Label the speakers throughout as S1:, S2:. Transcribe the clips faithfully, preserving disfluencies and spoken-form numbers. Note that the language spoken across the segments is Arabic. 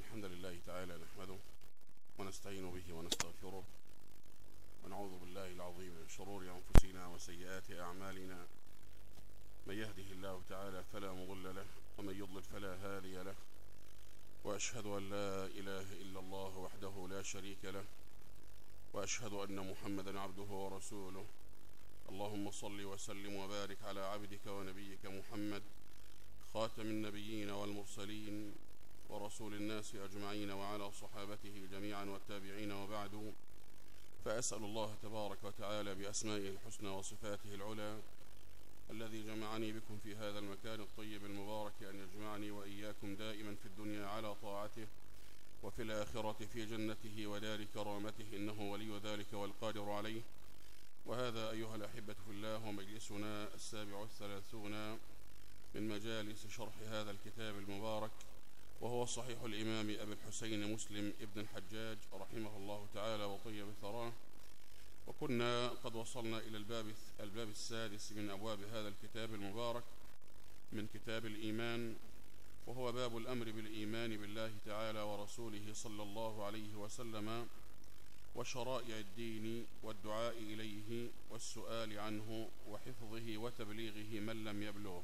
S1: الحمد لله تعالى نحمده ونستعين به ونستغفره ونعوذ بالله العظيم من شرور أنفسنا وسيئات أعمالنا. من يهده الله تعالى فلا مضل له ومن يضلل فلا هادي له، وأشهد أن لا إله إلا الله وحده لا شريك له، وأشهد أن محمدا عبده ورسوله. اللهم صل وسلم وبارك على عبدك ونبيك محمد خاتم النبيين والمرسلين ورسول الناس أجمعين وعلى صحابته جميعا والتابعين، وبعد، فأسأل الله تبارك وتعالى بأسمائه الحسنى وصفاته العلى الذي جمعني بكم في هذا المكان الطيب المبارك أن يجمعني وإياكم دائما في الدنيا على طاعته، وفي الآخرة في جنته ودار كرامته، إنه ولي ذلك والقادر عليه. وهذا أيها الأحبة في الله ومجلسنا السابع والثلاثون من مجالس شرح هذا الكتاب المبارك، وهو صحيح الإمام أبي الحسين مسلم ابن الحجاج رحمه الله تعالى وطيب ثراه. وكنا قد وصلنا إلى الباب الباب السادس من أبواب هذا الكتاب المبارك من كتاب الإيمان، وهو باب الأمر بالإيمان بالله تعالى ورسوله صلى الله عليه وسلم وشرائع الدين والدعاء إليه والسؤال عنه وحفظه وتبليغه من لم يبلغه.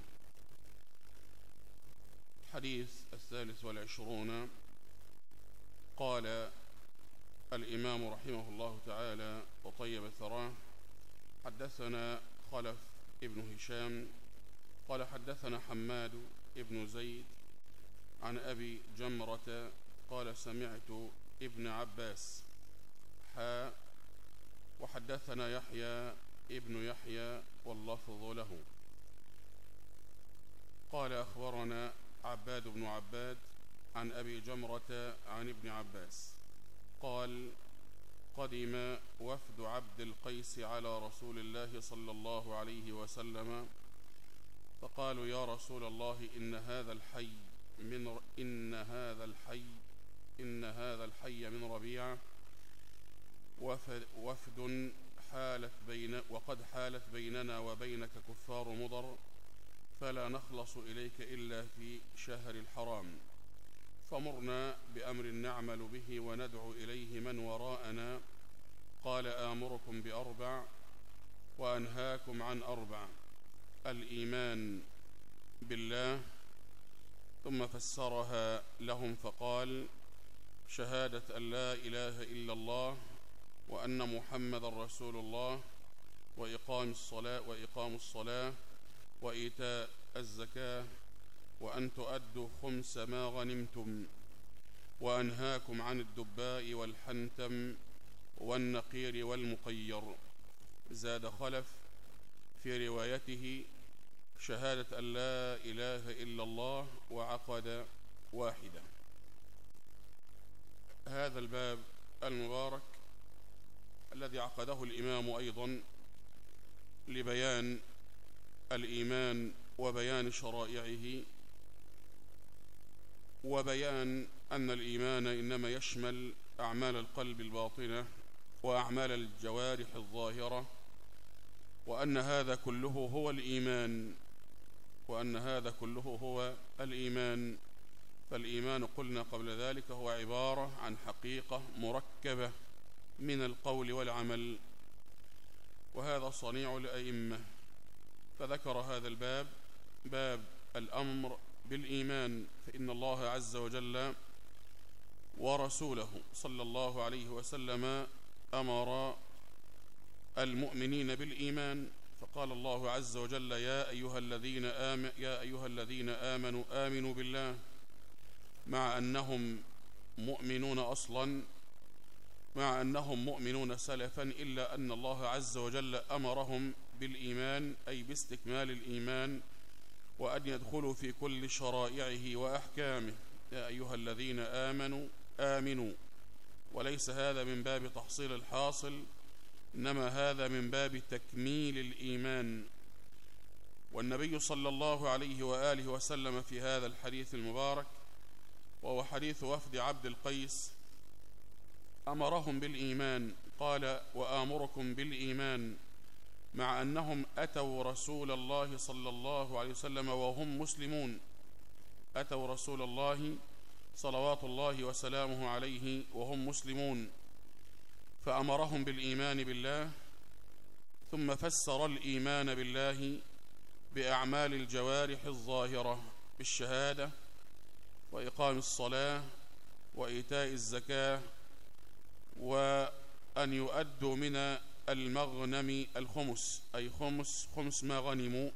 S1: الحديث الثالث والعشرون. قال الإمام رحمه الله تعالى وطيب ثراه: حدثنا خلف ابن هشام قال حدثنا حماد ابن زيد عن أبي جمرة قال سمعت ابن عباس حا وحدثنا يحيى ابن يحيى واللفظ له قال أخبرنا عباد بن عباد عن أبي جمرة عن ابن عباس قال: قدم وفد عبد القيس على رسول الله صلى الله عليه وسلم فقالوا: يا رسول الله إن هذا الحي من إن هذا الحي إن هذا الحي من ربيعة وفد حالت بين وقد حالت بيننا وبينك كفار مضر، فلا نخلص إليك إلا في شهر الحرام، فمرنا بأمر نعمل به وندعو إليه من وراءنا. قال: آمركم بأربع وأنهاكم عن أربع: الإيمان بالله. ثم فسرها لهم فقال: شهادة أن لا إله إلا الله وأن محمد رسول الله، وإقام الصلاة وإقام الصلاة وإيتاء الزكاة، وأن تؤدوا خمس ما غنمتم، وأنهاكم عن الدباء والحنتم والنقير والمقير. زاد خلف في روايته: شهادة أن لا إله إلا الله وعقد واحدة. هذا الباب المبارك الذي عقده الإمام أيضا لبيان الإيمان وبيان شرائعه، وبيان أن الإيمان إنما يشمل أعمال القلب الباطنة وأعمال الجوارح الظاهرة، وأن هذا كله هو الإيمان وأن هذا كله هو الإيمان. فالإيمان قلنا قبل ذلك هو عبارة عن حقيقة مركبة من القول والعمل، وهذا صنيع الأئمة. فذكر هذا الباب باب الأمر بالإيمان، فإن الله عز وجل ورسوله صلى الله عليه وسلم أمر المؤمنين بالإيمان، فقال الله عز وجل: يا أيها الذين آمنوا يا أيها الذين آمنوا آمنوا بالله، مع أنهم مؤمنون أصلا مع أنهم مؤمنون سلفا، إلا أن الله عز وجل أمرهم بالإيمان، أي باستكمال الإيمان، وأن يدخلوا في كل شرائعه وأحكامه. يا أيها الذين آمنوا آمنوا، وليس هذا من باب تحصيل الحاصل، إنما هذا من باب تكميل الإيمان. والنبي صلى الله عليه وآله وسلم في هذا الحديث المبارك، وهو حديث وفد عبد القيس، أمرهم بالإيمان. قال: وآمركم بالإيمان، مع أنهم أتوا رسول الله صلى الله عليه وسلم وهم مسلمون، أتوا رسول الله صلوات الله وسلامه عليه وهم مسلمون، فأمرهم بالإيمان بالله، ثم فسر الإيمان بالله بأعمال الجوارح الظاهرة بالشهادة وإقام الصلاة وإيتاء الزكاة وأن يؤدوا من المغنم الخمس، أي خمس خمس ما غنموا.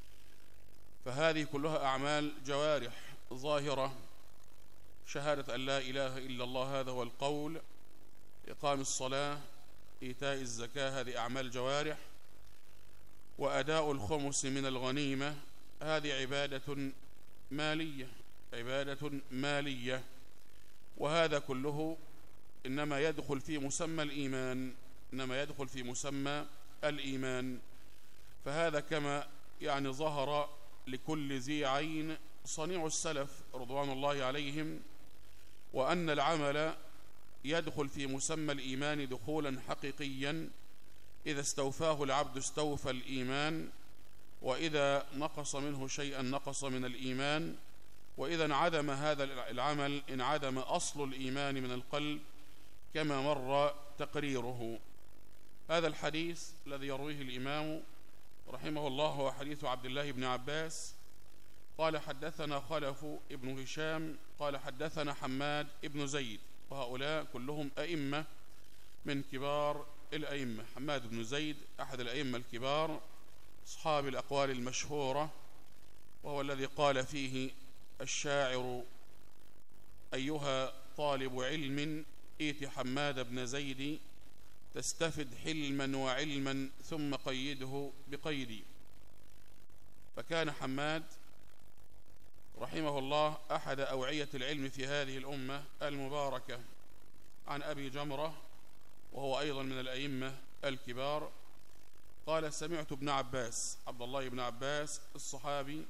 S1: فهذه كلها أعمال جوارح ظاهرة، شهادة أن لا إله إلا الله هذا هو القول، إقام الصلاة، إيتاء الزكاة هذه أعمال جوارح، وأداء الخمس من الغنيمة هذه عبادة مالية عبادة مالية وهذا كله إنما يدخل في مسمى الإيمان إنما يدخل في مسمى الإيمان. فهذا كما يعني ظهر لكل ذي عين صنيع السلف رضوان الله عليهم، وأن العمل يدخل في مسمى الإيمان دخولا حقيقيا، إذا استوفاه العبد استوفى الإيمان، وإذا نقص منه شيئا نقص من الإيمان، وإذا انعدم هذا العمل انعدم أصل الإيمان من القلب كما مر تقريره. هذا الحديث الذي يرويه الإمام رحمه الله هو حديث عبد الله بن عباس قال حدثنا خلف ابن هشام قال حدثنا حماد ابن زيد، وهؤلاء كلهم أئمة من كبار الأئمة. حماد بن زيد أحد الأئمة الكبار أصحاب الأقوال المشهورة، وهو الذي قال فيه الشاعر: أيها طالب علم ائت حماد بن زيد، تستفد حلما وعلما ثم قيده بقيدي. فكان حماد رحمه الله أحد أوعية العلم في هذه الأمة المباركة، عن أبي جمرة وهو أيضا من الأئمة الكبار. قال: سمعت ابن عباس عبد الله بن عباس الصحابي،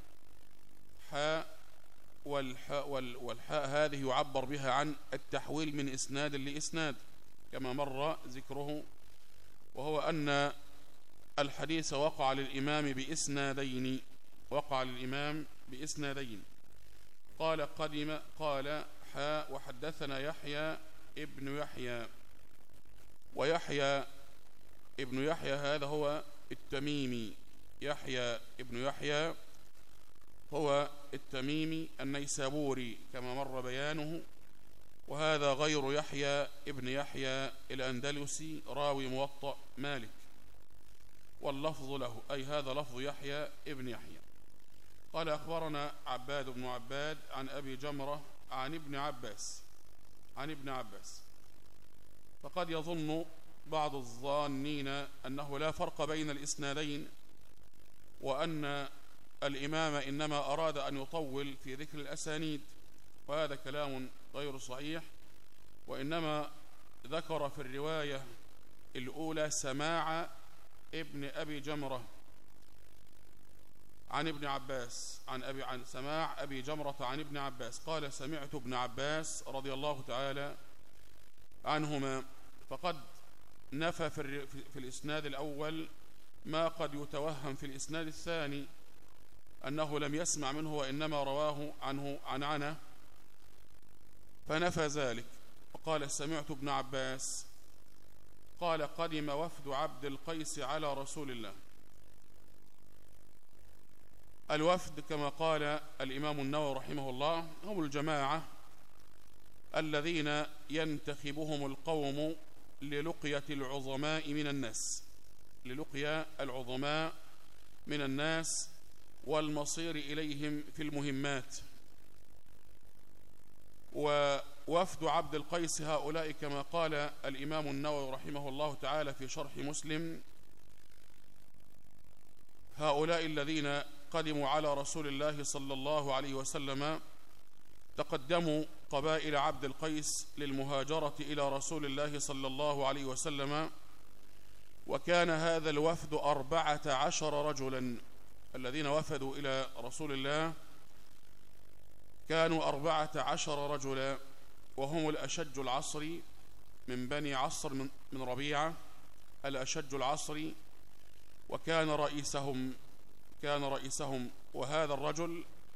S1: حاء والحاء, والحاء هذه يعبر بها عن التحويل من إسناد لإسناد كما مر ذكره، وهو أن الحديث وقع للإمام بإسنادين وقع للإمام بإسنادين. قال قدم قال حاء وحدثنا يحيى ابن يحيى، ويحيى ابن يحيى هذا هو التميمي، يحيى ابن يحيى هو التميمي النيسابوري كما مر بيانه، وهذا غير يحيى ابن يحيى الأندلسي راوي موطأ مالك، واللفظ له، أي هذا لفظ يحيى ابن يحيى. قال: أخبرنا عباد بن عباد عن أبي جمرة عن ابن عباس عن ابن عباس. فقد يظن بعض الظانين أنه لا فرق بين الإسنادين، وأن الإمام إنما أراد أن يطول في ذكر الأسانيد، وهذا كلام غير صحيح، وإنما ذكر في الرواية الأولى سماع ابن أبي جمرة عن ابن عباس عن أبي عن سماع أبي جمرة عن ابن عباس. قال: سمعت ابن عباس رضي الله تعالى عنهما. فقد نفى في, في الإسناد الأول ما قد يتوهم في الإسناد الثاني أنه لم يسمع منه وإنما رواه عنه عنعنة، فنفى ذلك وقال: سمعت ابن عباس قال: قدم وفد عبد القيس على رسول الله. الوفد كما قال الإمام النووي رحمه الله هم الجماعة الذين ينتخبهم القوم للقية العظماء من الناس للقيا العظماء من الناس والمصير إليهم في المهمات. ووفد عبد القيس هؤلاء كما قال الإمام النووي رحمه الله تعالى في شرح مسلم: هؤلاء الذين قدموا على رسول الله صلى الله عليه وسلم تقدموا قبائل عبد القيس للمهاجرة إلى رسول الله صلى الله عليه وسلم، وكان هذا الوفد أربعة عشر رجلا. الذين وفدوا إلى رسول الله كانوا أربعة عشر رجلا، وهم الأشج العصري من بني عصر من ربيعة، الأشج العصري، وكان رئيسهم كان رئيسهم وهذا الرجل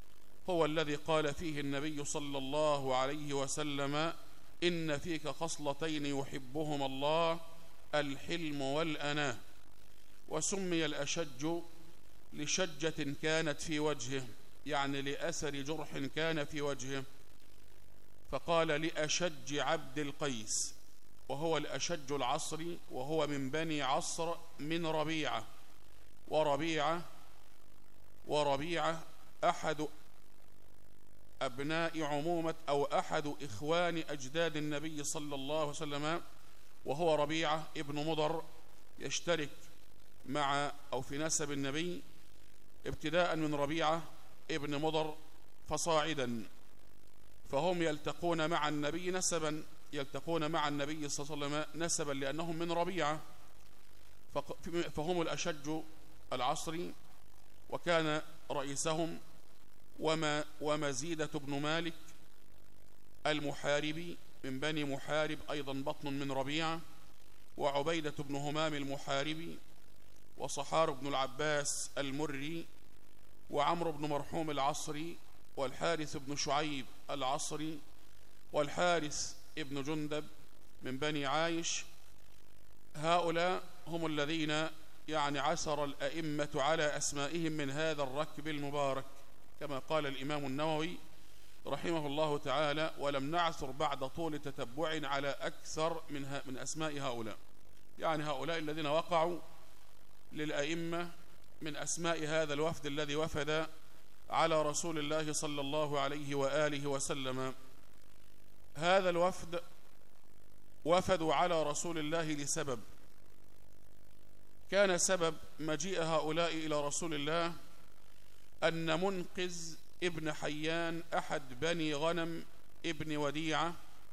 S1: هو الذي قال فيه النبي صلى الله عليه وسلم: إن فيك خصلتين يحبهما الله، الحلم والأناة. وسمي الأشج لشجة كانت في وجهه، يعني لأثر جرح كان في وجهه، فقال: لأشج عبد القيس، وهو الأشج العصري، وهو من بني عصر من ربيعة. وربيعة وربيعة أحد أبناء عمومة أو أحد إخوان أجداد النبي صلى الله عليه وسلم، وهو ربيعة ابن مضر، يشترك مع أو في نسب النبي ابتداء من ربيعة ابن مضر فصاعدا، فهم يلتقون مع النبي نسبا يلتقون مع النبي صلى الله عليه وسلم نسبا لأنهم من ربيعة، فهم الأشج العصري، وكان رئيسهم وما ومزيدة بن مالك المحاربي من بني محارب، أيضا بطن من ربيعة، وعبيدة بن همام المحاربي، وصحار بن العباس المري، وعمرو بن مرحوم العصري، والحارث بن شعيب العصري، والحارث ابن جندب من بني عايش. هؤلاء هم الذين يعني عثر الأئمة على أسمائهم من هذا الركب المبارك، كما قال الإمام النووي رحمه الله تعالى: ولم نعثر بعد طول تتبع على أكثر من, من أسماء هؤلاء، يعني هؤلاء الذين وقعوا للأئمة من أسماء هذا الوفد الذي وفد على رسول الله صلى الله عليه وآله وسلم. هذا الوفد وفدوا على رسول الله لسبب، كان سبب مجيء هؤلاء إلى رسول الله أن منقذ ابن حيان أحد بني غنم ابن وديعة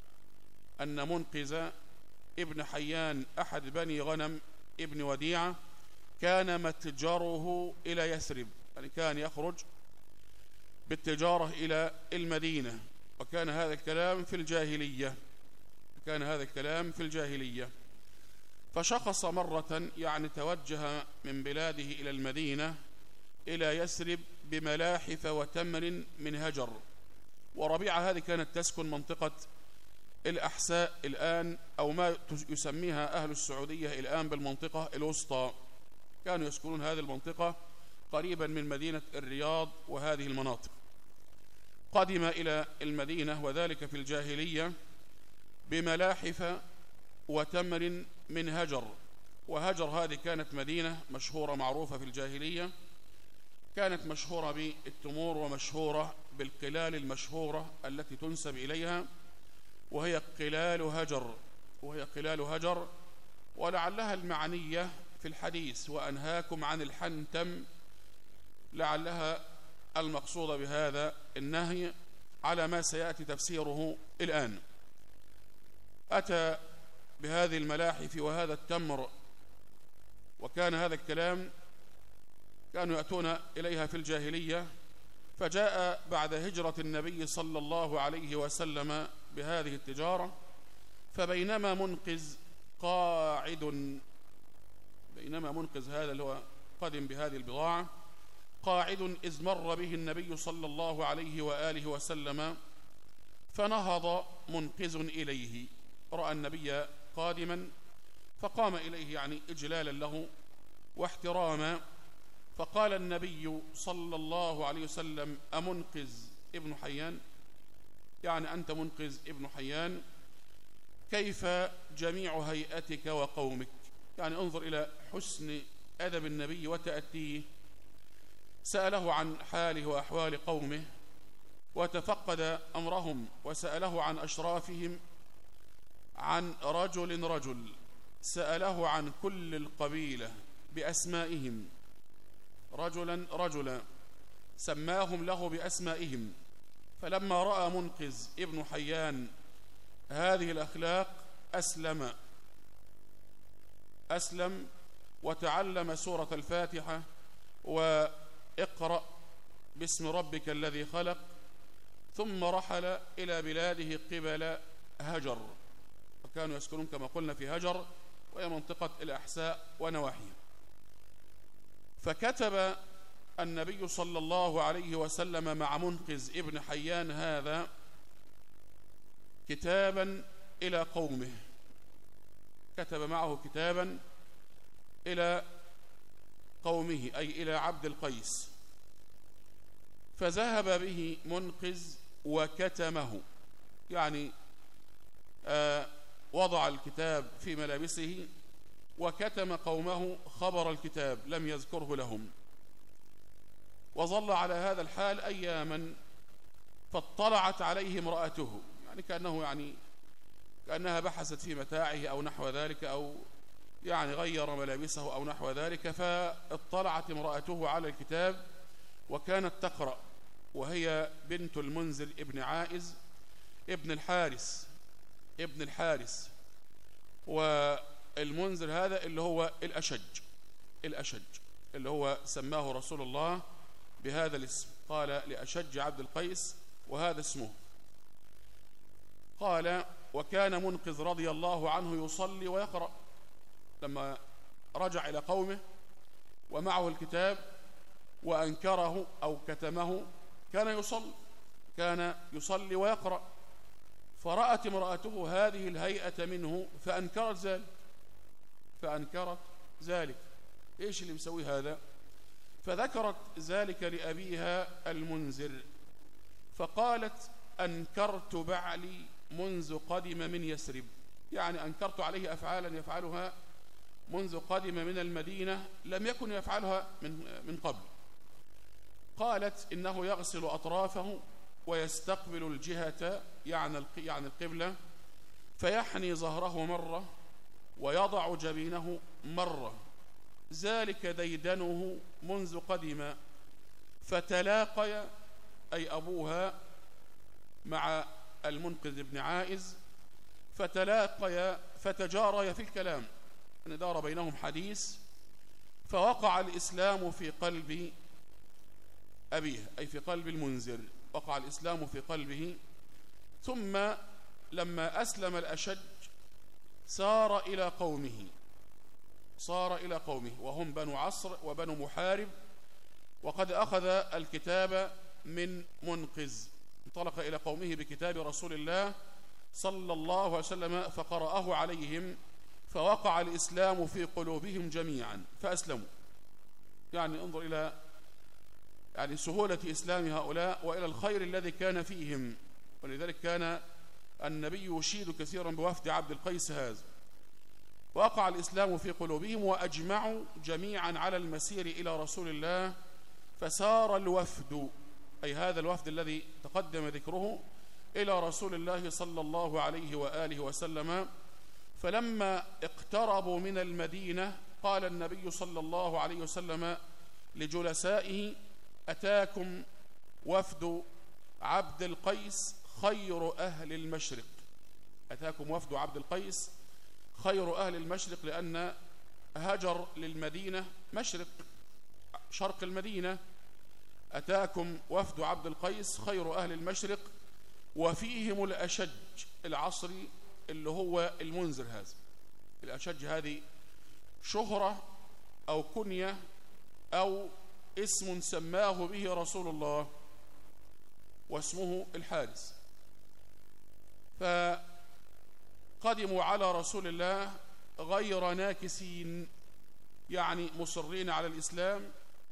S1: أن منقذ ابن حيان أحد بني غنم ابن وديعة كان متجره إلى يثرب، يعني كان يخرج بالتجارة إلى المدينة، وكان هذا الكلام في الجاهلية كان هذا الكلام في الجاهلية فشخص مرة، يعني توجه من بلاده إلى المدينة إلى يثرب بملاحف وتمر من هجر. وربيعة هذه كانت تسكن منطقة الأحساء الآن، أو ما يسميها أهل السعودية الآن بالمنطقة الوسطى، كانوا يسكنون هذه المنطقة قريبا من مدينة الرياض وهذه المناطق. قدم إلى المدينة وذلك في الجاهلية بملاحف وتمر من هجر، وهجر هذه كانت مدينة مشهورة معروفة في الجاهلية، كانت مشهورة بالتمور ومشهورة بالقلال المشهورة التي تنسب إليها، وهي قلال هجر وهي قلال هجر ولعلها المعنية في الحديث: وأنهاكم عن الحنتم، لعلها المقصود بهذا النهي على ما سيأتي تفسيره الآن. أتى بهذه الملاحف وهذا التمر، وكان هذا الكلام كانوا يأتون إليها في الجاهلية، فجاء بعد هجرة النبي صلى الله عليه وسلم بهذه التجارة، فبينما منقذ قاعد بينما منقذ هذا اللي هو قدم بهذه البضاعة قاعد إذ مر به النبي صلى الله عليه وآله وسلم، فنهض منقذ إليه، رأى النبي قادما فقام إليه يعني إجلالا له واحتراما، فقال النبي صلى الله عليه وسلم: أمنقذ ابن حيان؟ يعني أنت منقذ ابن حيان؟ كيف جميع هيئتك وقومك؟ يعني انظر إلى حسن أدب النبي وتأتيه. سأله عن حاله وأحوال قومه وتفقد أمرهم، وسأله عن أشرافهم، عن رجل رجل، سأله عن كل القبيلة بأسمائهم رجلا رجلا، سماهم له بأسمائهم. فلما رأى منقذ ابن حيان هذه الأخلاق أسلم أسلم وتعلم سورة الفاتحة وإقرأ باسم ربك الذي خلق، ثم رحل إلى بلاده قبل هجر، وكانوا يسكنون كما قلنا في هجر وهي منطقة الأحساء ونواحيها. فكتب النبي صلى الله عليه وسلم مع منقذ ابن حيان هذا كتابا إلى قومه، كتب معه كتابا إلى قومه أي إلى عبد القيس، فذهب به منقذ وكتمه، يعني آه وضع الكتاب في ملابسه وكتم قومه خبر الكتاب، لم يذكره لهم، وظل على هذا الحال أياما، فاطلعت عليه امرأته، يعني كأنه يعني كأنها بحثت في متاعه أو نحو ذلك، أو يعني غير ملابسه أو نحو ذلك، فاطلعت امرأته على الكتاب وكانت تقرأ، وهي بنت المنذر ابن عائز ابن الحارس ابن الحارس والمنذر هذا اللي هو الأشج الأشج اللي هو سماه رسول الله بهذا الاسم، قال لأشج عبد القيس وهذا اسمه. قال: وكان منقذ رضي الله عنه يصلي ويقرأ، لما رجع إلى قومه ومعه الكتاب وأنكره أو كتمه كان يصلي كان يصلي ويقرأ، فرأت امرأته هذه الهيئة منه فأنكرت ذلك فأنكرت ذلك إيش اللي مسوي هذا؟ فذكرت ذلك لأبيها المنذر، فقالت: أنكرت بعلي منذ قدم من يثرب، يعني أنكرت عليه أفعالا يفعلها منذ قدم من المدينة لم يكن يفعلها من من قبل. قالت: إنه يغسل أطرافه ويستقبل الجهة يعني يعني القبلة، فيحني ظهره مرة ويضع جبينه مرة، ذلك ديدنه منذ قدم. فتلاقي أي أبوها مع المنقذ بن عائز، فتلاقي فتجاري في الكلام، أن دار بينهم حديث، فوقع الإسلام في قلب أبيه أي في قلب المنذر، وقع الإسلام في قلبه. ثم لما أسلم الأشج سار إلى قومه صار إلى قومه وهم بنو عصر وبنو محارب، وقد أخذ الكتاب من منقذ، انطلق إلى قومه بكتاب رسول الله صلى الله عليه وسلم فقرأه عليهم، فوقع الإسلام في قلوبهم جميعا فأسلموا. يعني انظر إلى يعني سهولة إسلام هؤلاء وإلى الخير الذي كان فيهم، ولذلك كان النبي يشيد كثيرا بوفد عبد القيس هذا. وقع الإسلام في قلوبهم وأجمعوا جميعا على المسير إلى رسول الله، فسار الوفد أي هذا الوفد الذي تقدم ذكره إلى رسول الله صلى الله عليه وآله وسلم. فلما اقتربوا من المدينة قال النبي صلى الله عليه وسلم لجلسائه: أتاكم وفد عبد القيس خير أهل المشرق. أتاكم وفد عبد القيس خير أهل المشرق، لأن هجر للمدينة مشرق شرق المدينة. أتاكم وفد عبد القيس خير أهل المشرق، وفيهم الأشج العصري اللي هو المنذر هذا. الأشج هذه شهرة أو كنية أو اسم سماه به رسول الله، واسمه الحارس. فقدموا على رسول الله غير ناكسين، يعني مصرين على الإسلام،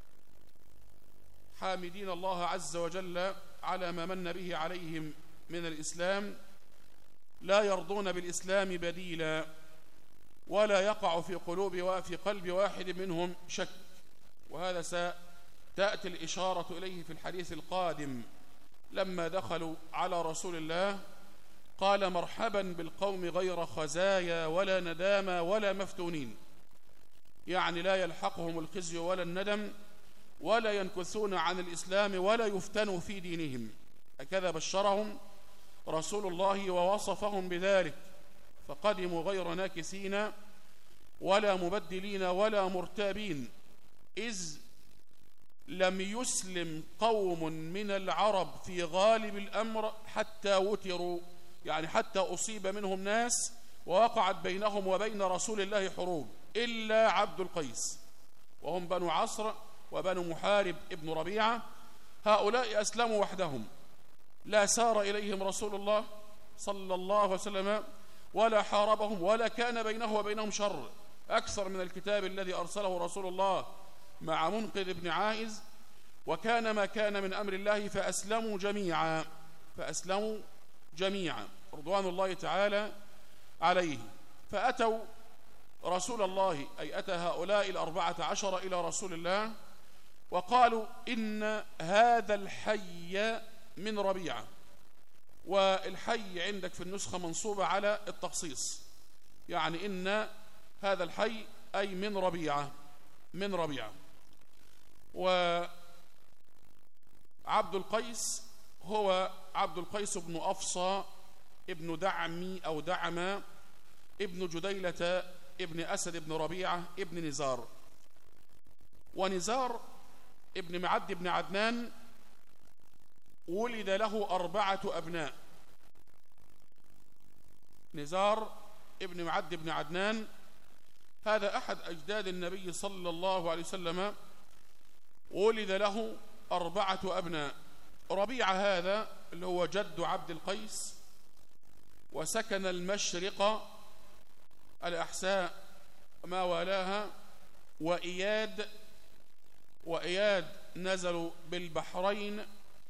S1: حامدين الله عز وجل على ما من به عليهم من الإسلام، لا يرضون بالإسلام بديلا، ولا يقع في قلوب وفي قلب واحد منهم شك. وهذا ستأتي الإشارة إليه في الحديث القادم. لما دخلوا على رسول الله قال: مرحبا بالقوم غير خزايا ولا ندامى ولا مفتونين، يعني لا يلحقهم الخزي ولا الندم، ولا ينكثون عن الإسلام ولا يفتنوا في دينهم. هكذا بشرهم رسول الله ووصفهم بذلك، فقدموا غير ناكسين ولا مبدلين ولا مرتابين، إذ لم يسلم قوم من العرب في غالب الأمر حتى وتروا، يعني حتى أصيب منهم ناس ووقعت بينهم وبين رسول الله حروب، إلا عبد القيس، وهم بنو عصر وبنو محارب ابن ربيعة، هؤلاء أسلموا وحدهم، لا سار إليهم رسول الله صلى الله عليه وسلم ولا حاربهم ولا كان بينه وبينهم شر أكثر من الكتاب الذي أرسله رسول الله مع منقذ بن عائز. وكان ما كان من أمر الله فأسلموا جميعا فأسلموا جميعا رضوان الله تعالى عليه. فأتوا رسول الله، أي أتى هؤلاء الأربعة عشر إلى رسول الله وقالوا إن هذا الحي من ربيعة، والحي عندك في النسخة منصوبة على التخصيص، يعني إن هذا الحي أي من ربيعة من ربيعة. وعبد القيس هو عبد القيس بن أفصى ابن دعمي أو دعمة ابن جديلة ابن أسد ابن ربيعة ابن نزار. ونزار ابن معد بن عدنان ولد له أربعة أبناء. نزار ابن معد بن عدنان هذا أحد أجداد النبي صلى الله عليه وسلم، ولد له أربعة أبناء. ربيعة هذا اللي هو جد عبد القيس، وسكن المشرق الأحساء ما والاها، وإياد وإياد نزلوا بالبحرين،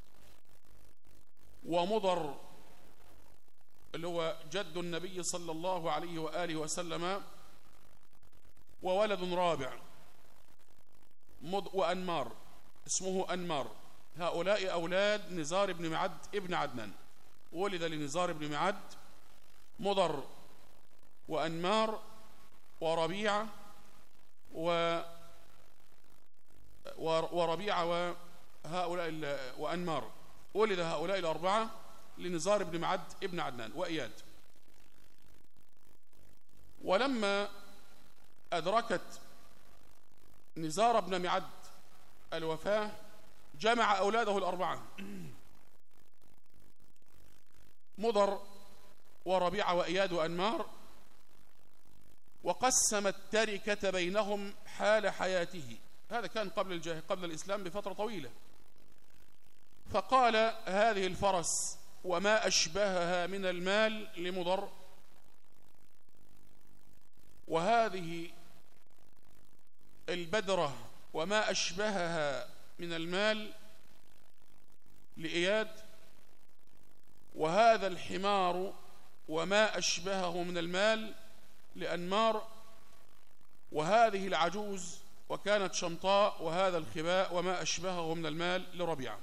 S1: ومضر اللي هو جد النبي صلى الله عليه وآله وسلم، وولد رابع وأنمار اسمه أنمار. هؤلاء أولاد نزار بن معد ابن عدنان. ولد لنزار بن معد مضر وأنمار وربيعة و وربيعة وهؤلاء وأنمار. ولد هؤلاء الأربعة لنزار بن معد ابن عدنان وإياد. ولما أدركت نزار بن معد الوفاة جمع أولاده الأربعة مضر وربيعة وإياد وأنمار، وقسم التركة بينهم حال حياته. هذا كان قبل الجاه قبل الإسلام بفترة طويلة. فقال هذه الفرس وما أشبهها من المال لمضر، وهذه البدرة وما أشبهها من المال لإياد، وهذا الحمار وما أشبهه من المال لأنمار، وهذه العجوز وكانت شمطاء، وهذا الخباء وما أشبهه من المال لربيعة.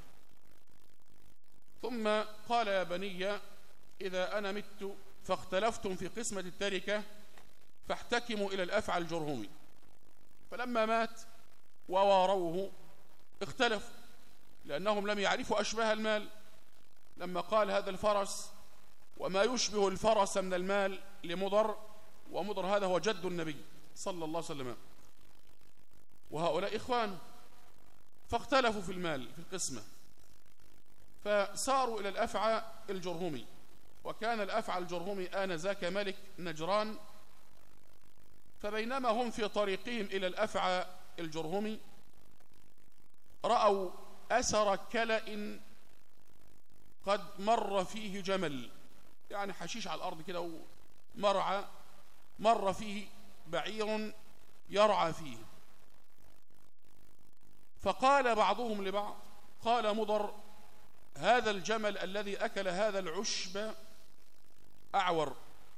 S1: ثم قال يا بني إذا أنا مت فاختلفتم في قسمة التركة فاحتكموا إلى الأفعى الجرهمي. فلما مات وواروه اختلفوا لأنهم لم يعرفوا أشباه المال. لما قال هذا الفرس وما يشبه الفرس من المال لمضر، ومضر هذا هو جد النبي صلى الله عليه وسلم، وهؤلاء إخوانه، فاختلفوا في المال في القسمة، فساروا إلى الأفعى الجرهمي. وكان الأفعى الجرهمي آنذاك ملك نجران. فبينما هم في طريقهم إلى الأفعى الجرهمي رأوا أثر كلأ قد مر فيه جمل، يعني حشيش على الأرض كده ومرعى، مر فيه بعير يرعى فيه. فقال بعضهم لبعض، قال مضر هذا الجمل الذي أكل هذا العشب أعور.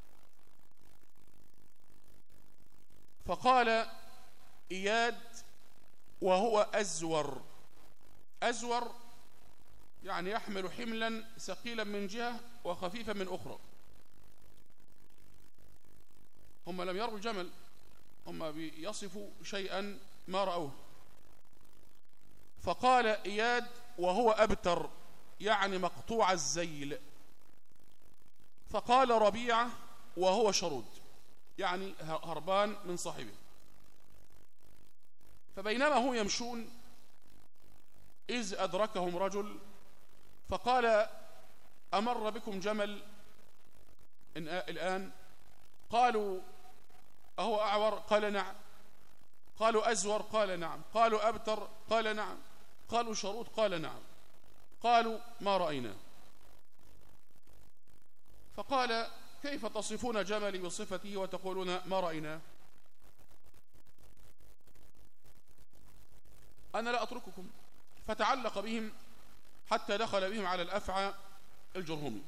S1: فقال إياد وهو أزور. أزور يعني يحمل حملا ثقيلا من جهة وخفيفا من أخرى. هم لم يروا الجمل، هم بيصفوا شيئا ما رأوه. فقال إياد وهو أبتر يعني مقطوع الزيل. فقال ربيعة وهو شرود يعني هربان من صاحبه. فبينما هم يمشون إذ أدركهم رجل فقال أمر بكم جمل الآن؟ قالوا أهو أعور؟ قال نعم. قالوا أزور؟ قال نعم. قالوا أبتر؟ قال نعم. قالوا شروط؟ قال نعم. قالوا ما رأينا. فقال كيف تصفون جملي بصفته وتقولون ما رأينا؟ أنا لا أترككم. فتعلق بهم حتى دخل بهم على الأفعى الجرهمي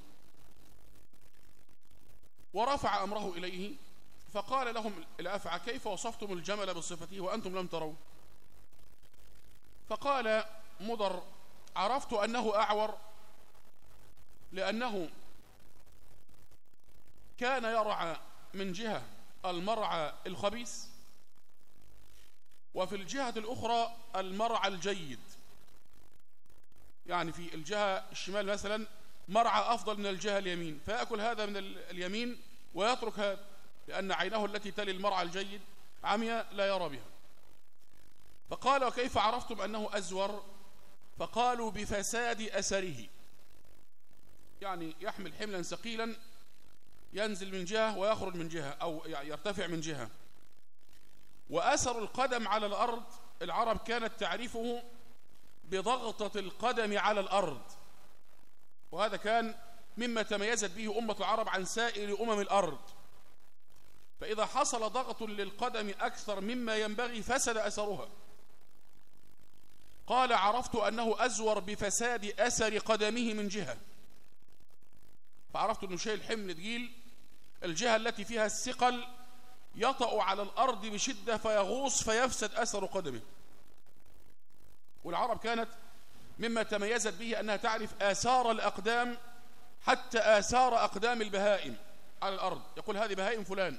S1: ورفع أمره إليه، فقال لهم الأفعى كيف وصفتم الجمل بصفته وأنتم لم تروا؟ فقال مضر عرفت أنه أعور لأنه كان يرعى من جهة المرعى الخبيث وفي الجهة الأخرى المرعى الجيد، يعني في الجهة الشمال مثلا مرعى أفضل من الجهة اليمين، فيأكل هذا من اليمين ويترك هذا لأن عينه التي تلي المرعى الجيد عمياء لا يرى بها. فقال وكيف عرفتم أنه أزور؟ فقالوا بفساد أثره، يعني يحمل حملا ثقيلا ينزل من جهة ويخرج من جهة أو يرتفع من جهة. وأثر القدم على الأرض العرب كانت تعرفه بضغطة القدم على الأرض، وهذا كان مما تميزت به أمة العرب عن سائر أمم الأرض، فإذا حصل ضغط للقدم أكثر مما ينبغي فسد أثرها. قال عرفت أنه أزور بفساد أثر قدمه من جهة، فعرفت أنه شيء حمل ثقيل الجهة التي فيها الثقل يطأ على الأرض بشدة فيغوص فيفسد أثر قدمه. والعرب كانت مما تميزت به أنها تعرف آثار الأقدام حتى آثار أقدام البهائم على الأرض، يقول هذه بهائم فلان،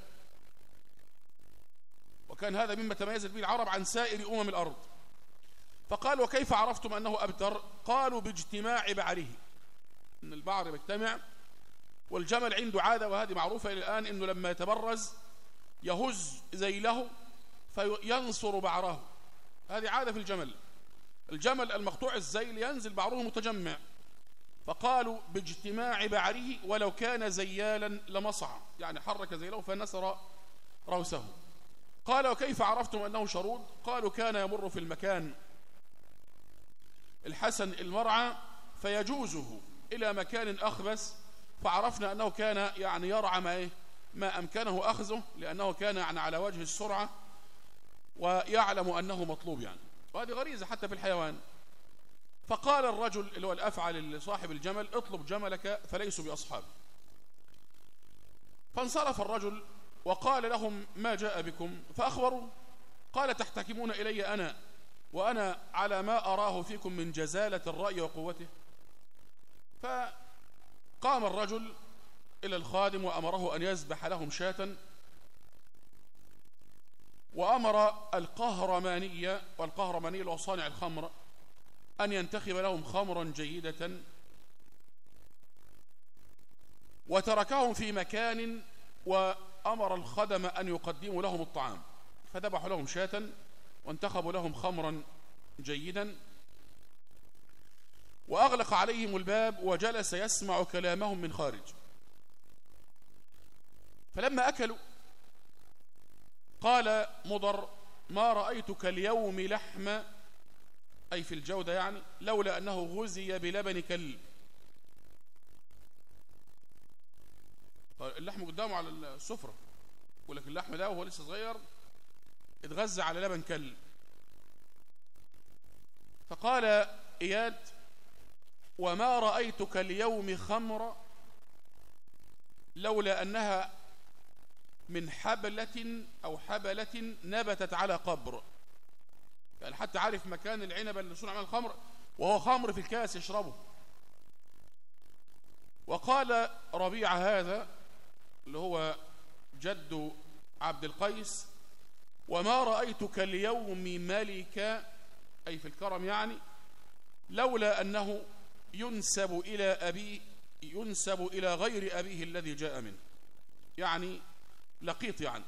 S1: وكان هذا مما تميزت به العرب عن سائر أمم الأرض. فقال وكيف عرفتم أنه أبتر؟ قالوا باجتماع بعره، أن البعر بيجتمع، والجمل عنده عادة وهذه معروفة إلى الآن أنه لما يتبرز يهز ذيله فينصر بعره، هذه عادة في الجمل. الجمل المقطوع الذيل ينزل بعره متجمع، فقالوا باجتماع بعره ولو كان زيالا لمصع، يعني حرك ذيله فنسر روسه. قال وكيف عرفتم أنه شرود؟ قالوا كان يمر في المكان الحسن المرعى فيجوزه إلى مكان أخبث، فعرفنا أنه كان يعني يرعى ما, إيه؟ ما أمكنه أخذه، لأنه كان يعني على وجه السرعة ويعلم أنه مطلوب يعني، وهذه غريزة حتى في الحيوان. فقال الرجل اللي هو الأفعى لصاحب الجمل اطلب جملك فليسوا بأصحابه. فانصرف الرجل وقال لهم ما جاء بكم؟ فأخبروا. قال تحتكمون إلي أنا وأنا على ما أراه فيكم من جزالة الرأي وقوته. فقام الرجل إلى الخادم وأمره أن يذبح لهم شاة، وأمر القهرمانية، والقهرمانية وصانع الخمر، أن ينتخب لهم خمرا جيدة، وتركهم في مكان وأمر الخدم أن يقدموا لهم الطعام، فذبحوا لهم شاة وانتخبوا لهم خمرا جيدا، وأغلق عليهم الباب وجلس يسمع كلامهم من خارج. فلما أكلوا قال مضر ما رأيتك اليوم لحم، أي في الجودة يعني، لولا أنه غزي بلبن كلب. اللحم قدامه على السفرة، يقول لك اللحم ده وهو لسه صغير اتغذى على لبن كلب. فقال إياد وما رأيتك اليوم خمر لولا أنها من حبلة أو حبلة نبتت على قبر، يعني حتى عارف مكان العنبة اللي صنع من الخمر وهو خمر في الكاس يشربه. وقال ربيع هذا اللي هو جد عبد القيس وما رأيتك اليوم ملك، أي في الكرم يعني، لولا أنه ينسب إلى أبيه، ينسب إلى غير أبيه الذي جاء منه، يعني لقيط يعني.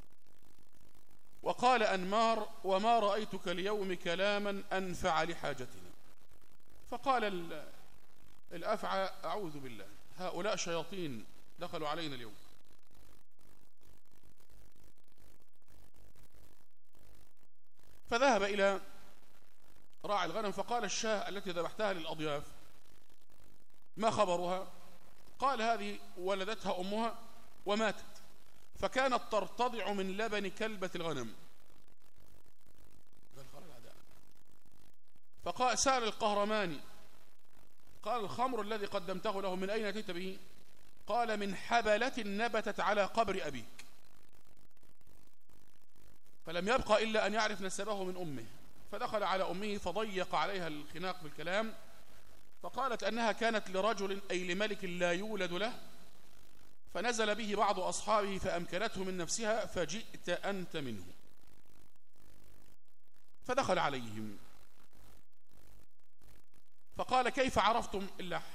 S1: وقال أنمار وما رأيتك اليوم كلاما أنفع لحاجتنا. فقال الأفعى أعوذ بالله هؤلاء شياطين دخلوا علينا اليوم. فذهب إلى راعي الغنم فقال: الشاة التي ذبحتها للأضياف ما خبرها؟ قال: هذه ولدتها أمها وماتت، فكانت ترتضع من لبن كلبة الغنم. فقال: سأل القهرماني، قال: الخمر الذي قدمته له من أين أتيت به؟ قال: من حبلة نبتت على قبر أبيك. فلم يبقى إلا أن يعرف نسبه من أمه، فدخل على أمه فضيق عليها الخناق بالكلام، فقالت أنها كانت لرجل أي لملك لا يولد له، فنزل به بعض أصحابه فأمكنته من نفسها، فجئت أنت منه. فدخل عليهم فقال: كيف عرفتم اللحم؟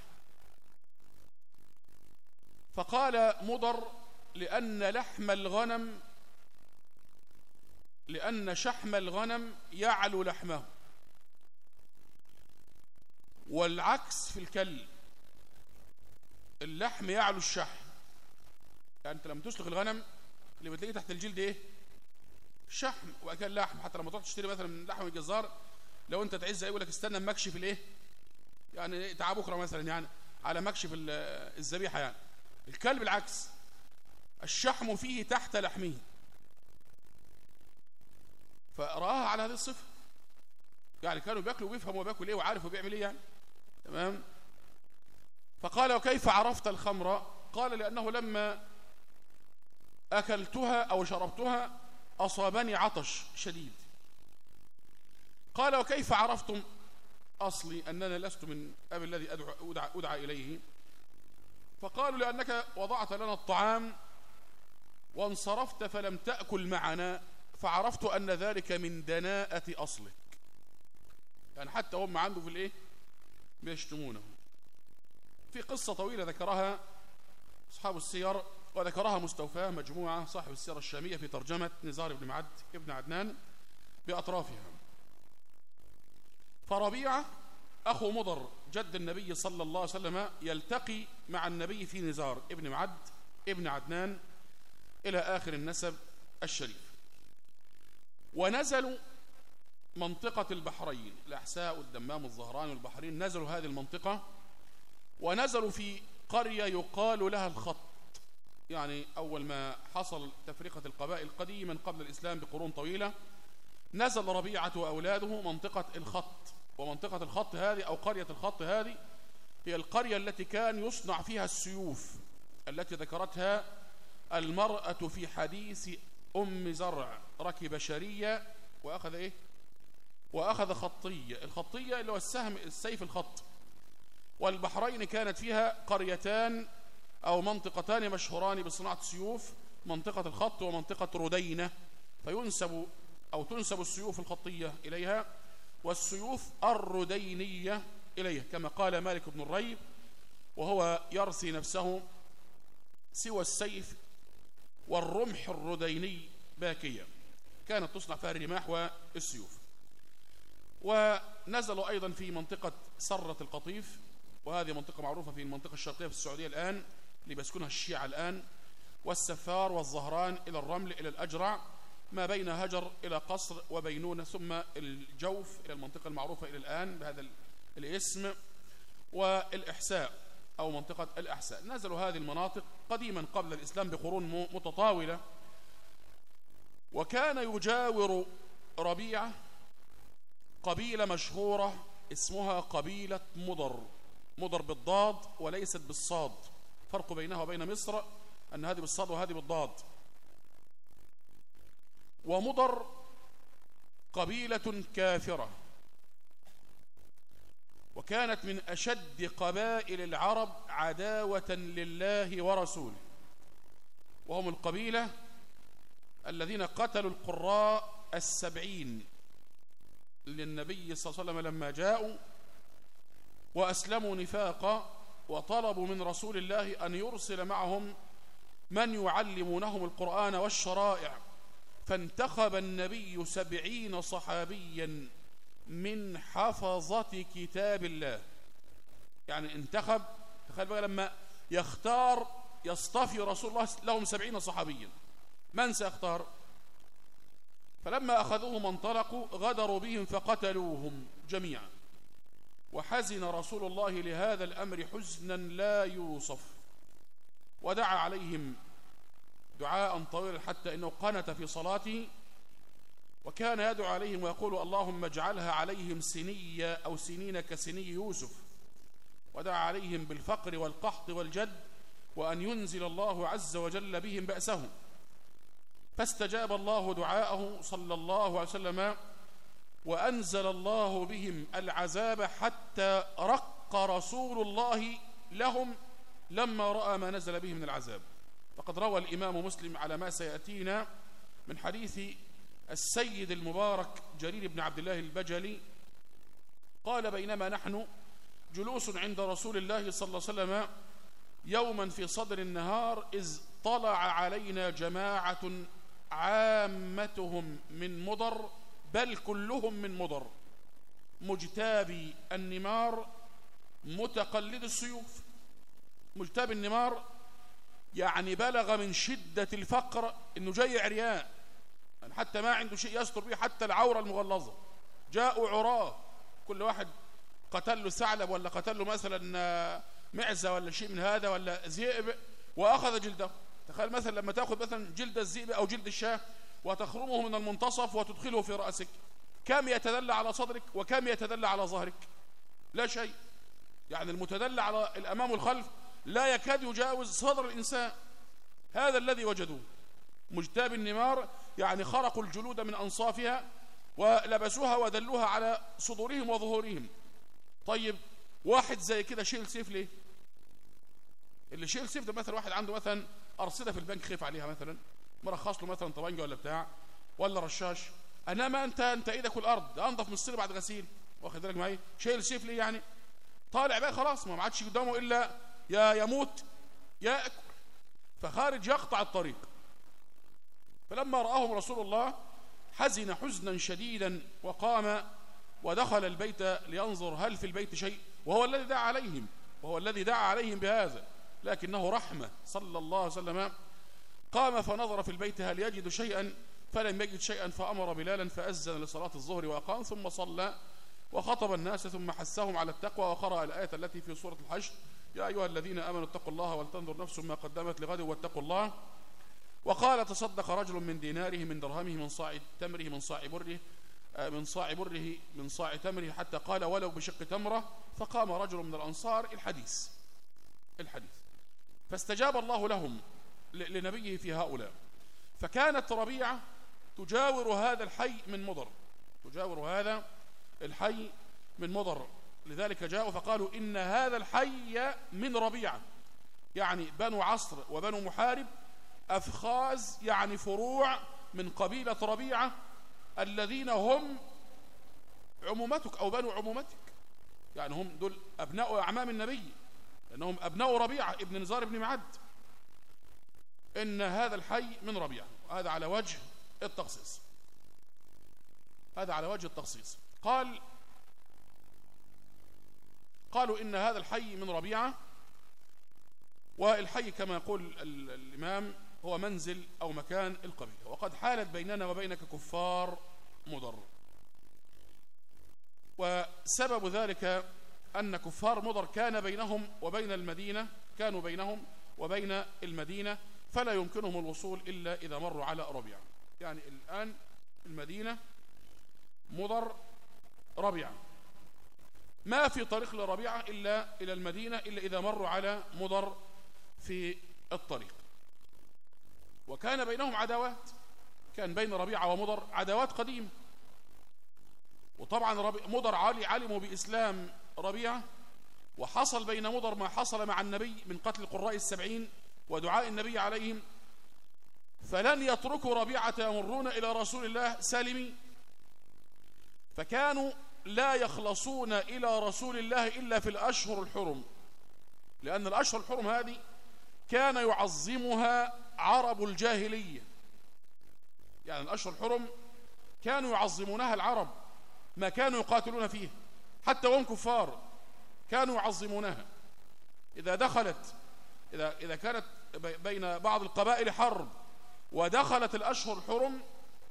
S1: فقال مضر: لأن لحم الغنم لأن شحم الغنم يعلو لحمه، والعكس في الكل، اللحم يعلو الشحم. يعني أنت لما تسلخ الغنم اللي بتلاقيه تحت الجلد إيه؟ شحم وأكل لحم. حتى لما تروح تشتري مثلا من لحم الجزار، لو أنت تعز يقول لك استنى مكشف الإيه؟ يعني تعال بكرة مثلا، يعني على مكشف الذبيحة. يعني الكلب العكس، الشحم فيه تحت لحمه. فرآها على هذه الصفة، يعني كانوا بياكلوا وبيفهموا هو بياكل ايه وعارف هو بيعمل ايه يعني. تمام. فقال: وكيف عرفت الخمر؟ قال: لأنه لما أكلتها أو شربتها أصابني عطش شديد. قال: وكيف عرفتم أصلي أننا لست من أبي الذي أدعى, أدعى, أدعى إليه؟ فقالوا: لأنك وضعت لنا الطعام وانصرفت فلم تأكل معنا، فعرفت أن ذلك من دناءة أصلك. يعني حتى هم عنده في الإيه بيشتمونه. في قصة طويلة ذكرها أصحاب السير، وذكرها مستوفاه مجموعة صاحب السيرة الشامية في ترجمة نزار بن معد ابن عدنان بأطرافها. فربيعة أخو مضر جد النبي صلى الله عليه وسلم يلتقي مع النبي في نزار ابن معد ابن عدنان إلى آخر النسب الشريف. ونزلوا منطقة البحرين، الأحساء والدمام والظهران والبحرين، نزلوا هذه المنطقة، ونزلوا في قرية يقال لها الخط. يعني أول ما حصل تفرقة القبائل قديما قبل الإسلام بقرون طويلة، نزل ربيعة وأولاده منطقة الخط. ومنطقة الخط هذه أو قرية الخط هذه هي القرية التي كان يصنع فيها السيوف التي ذكرتها المرأة في حديث أم زرع: ركب شرية وأخذ إيه؟ وأخذ خطية. الخطية اللي هو السهم السيف الخط. والبحرين كانت فيها قريتان أو منطقتان مشهوران بصناعة السيوف، منطقة الخط ومنطقة ردينة، فينسب أو تنسب السيوف الخطية إليها والسيوف الردينية إليها، كما قال مالك بن الريب وهو يرثي نفسه: سوى السيف والرمح الرديني باكية. كانت تصنع فيها الرماح والسيوف. ونزلوا أيضا في منطقة سرة القطيف، وهذه منطقة معروفة في المنطقة الشرقية في السعودية الآن اللي بيسكنها الشيعة الآن، والسفار والظهران إلى الرمل إلى الأجرع، ما بين هجر إلى قصر وبينونة، ثم الجوف إلى المنطقة المعروفة إلى الآن بهذا الاسم، والإحساء أو منطقة الأحساء. نزلوا هذه المناطق قديما قبل الإسلام بقرون متطاولة. وكان يجاور ربيعة قبيلة مشهورة اسمها قبيلة مضر، مضر بالضاد وليست بالصاد، فرق بينها وبين مصر أن هذه بالصاد وهذه بالضاد. ومضر قبيلة كافرة، وكانت من أشد قبائل العرب عداوة لله ورسوله، وهم القبيلة الذين قتلوا القراء السبعين للنبي صلى الله عليه وسلم لما جاءوا وأسلموا نفاقا، وطلبوا من رسول الله أن يرسل معهم من يعلمونهم القرآن والشرائع، فانتخب النبي سبعين صحابيا من حفظة كتاب الله. يعني انتخب، تخيل بقى لما يختار يصطفي رسول الله لهم سبعين صحابيا، من سيختار؟ فلما أخذوهم انطلقوا غدروا بهم فقتلوهم جميعا. وحزن رسول الله لهذا الأمر حزنا لا يوصف، ودعا عليهم دعاء طويلا حتى إنه قنت في صلاته، وكان يدعو عليهم ويقول اللهم اجعلها عليهم سنية أو سنين كسني يوسف، ودعا عليهم بالفقر والقحط والجد، وأن ينزل الله عز وجل بهم بأسهم. فاستجاب الله دعاءه صلى الله عليه وسلم، وأنزل الله بهم العذاب حتى رق رسول الله لهم لما رأى ما نزل بهم من العذاب. فقد روى الإمام مسلم على ما سيأتينا من حديث السيد المبارك جرير بن عبد الله البجلي قال بينما نحن جلوس عند رسول الله صلى الله عليه وسلم يوما في صدر النهار إذ طلع علينا جماعة عامتهم من مضر، بل كلهم من مضر، مجتابي النمار متقلد السيوف. مجتابي النمار يعني بلغ من شدة الفقر إنه جاي عريان، يعني حتى ما عنده شيء يستر به حتى العورة المغلظة. جاءوا عراه، كل واحد قتل له ثعلب ولا قتل له مثلا معزة ولا شيء من هذا ولا ذئب وأخذ جلده. تخيل مثلا لما تأخذ مثلا جلد الذئب أو جلد الشاه وتخرمه من المنتصف وتدخله في رأسك، كم يتدلى على صدرك وكم يتدلى على ظهرك؟ لا شيء. يعني المتدلى على الأمام والخلف لا يكاد يجاوز صدر الإنسان. هذا الذي وجدوه. مجتاب النمار يعني خرقوا الجلود من أنصافها ولبسوها ودلوها على صدورهم وظهورهم. طيب واحد زي كده شيل سيف ليه؟ اللي شيل سيف ده مثلا واحد عنده مثلا أرصدة في البنك خيف عليها، مثلا مرخص له مثلا طبنجة ولا بتاع ولا رشاش، انما انت انت ايدك والارض ده انضف من الصير بعد غسيل، واخد بالك معايا؟ شايل سيف ليه يعني؟ طالع بقى خلاص ما عادش قدامه الا يا يموت يا اكل، فخارج يقطع الطريق. فلما راهم رسول الله حزن حزنا شديدا وقام ودخل البيت لينظر هل في البيت شيء، وهو الذي دعا عليهم وهو الذي دعا عليهم بهذا، لكنه رحمة صلى الله عليه وسلم. قام فنظر في البيت هل يجد شيئا، فلم يجد شيئا، فأمر بلالا فأذن لصلاة الظهر وأقام ثم صلى وخطب الناس ثم حثهم على التقوى وقرأ الآية التي في سورة الحشر يا أيها الذين آمنوا اتقوا الله ولتنظر نفس ما قدمت لغد واتقوا الله. وقال تصدق رجل من ديناره من درهمه من صاع تمره من صاع بره من صاع بره من صاع تمره حتى قال ولو بشق تمرة، فقام رجل من الأنصار. الحديث الحديث فاستجاب الله لهم لنبيه في هؤلاء. فكانت ربيعة تجاور هذا الحي من مضر، تجاور هذا الحي من مضر، لذلك جاءوا فقالوا إن هذا الحي من ربيعة، يعني بنو عصر وبنو محارب أفخاذ يعني فروع من قبيلة ربيعة الذين هم عمومتك أو بنو عمومتك، يعني هم دول أبناء أعمام النبي لأنهم أبناء ربيعة ابن نزار ابن معد. إن هذا الحي من ربيعة، هذا على وجه التخصيص، هذا على وجه التخصيص. قال قالوا إن هذا الحي من ربيعة، والحي كما يقول الإمام هو منزل أو مكان القبيلة. وقد حالت بيننا وبينك كفار مضر، وسبب ذلك أن كفار مضر كان بينهم وبين المدينة كانوا بينهم وبين المدينة فلا يمكنهم الوصول إلا إذا مروا على ربيعة. يعني الآن المدينة مضر ربيعة، ما في طريق لربيعة إلا إلى المدينة إلا إذا مروا على مضر في الطريق. وكان بينهم عداوات، كان بين ربيعة ومضر عداوات قديمة. وطبعا مضر علي علموا بإسلام ربيعة، وحصل بين مضر ما حصل مع النبي من قتل القراء السبعين ودعاء النبي عليهم، فلن يتركوا ربيعة يمرون إلى رسول الله سالمين، فكانوا لا يخلصون إلى رسول الله إلا في الأشهر الحرم، لأن الأشهر الحرم هذه كان يعظمها عرب الجاهلية. يعني الأشهر الحرم كانوا يعظمونها العرب، ما كانوا يقاتلون فيها حتى وهم كفار كانوا يعظمونها. إذا دخلت إذا, إذا كانت بين بعض القبائل حرب ودخلت الأشهر الحرم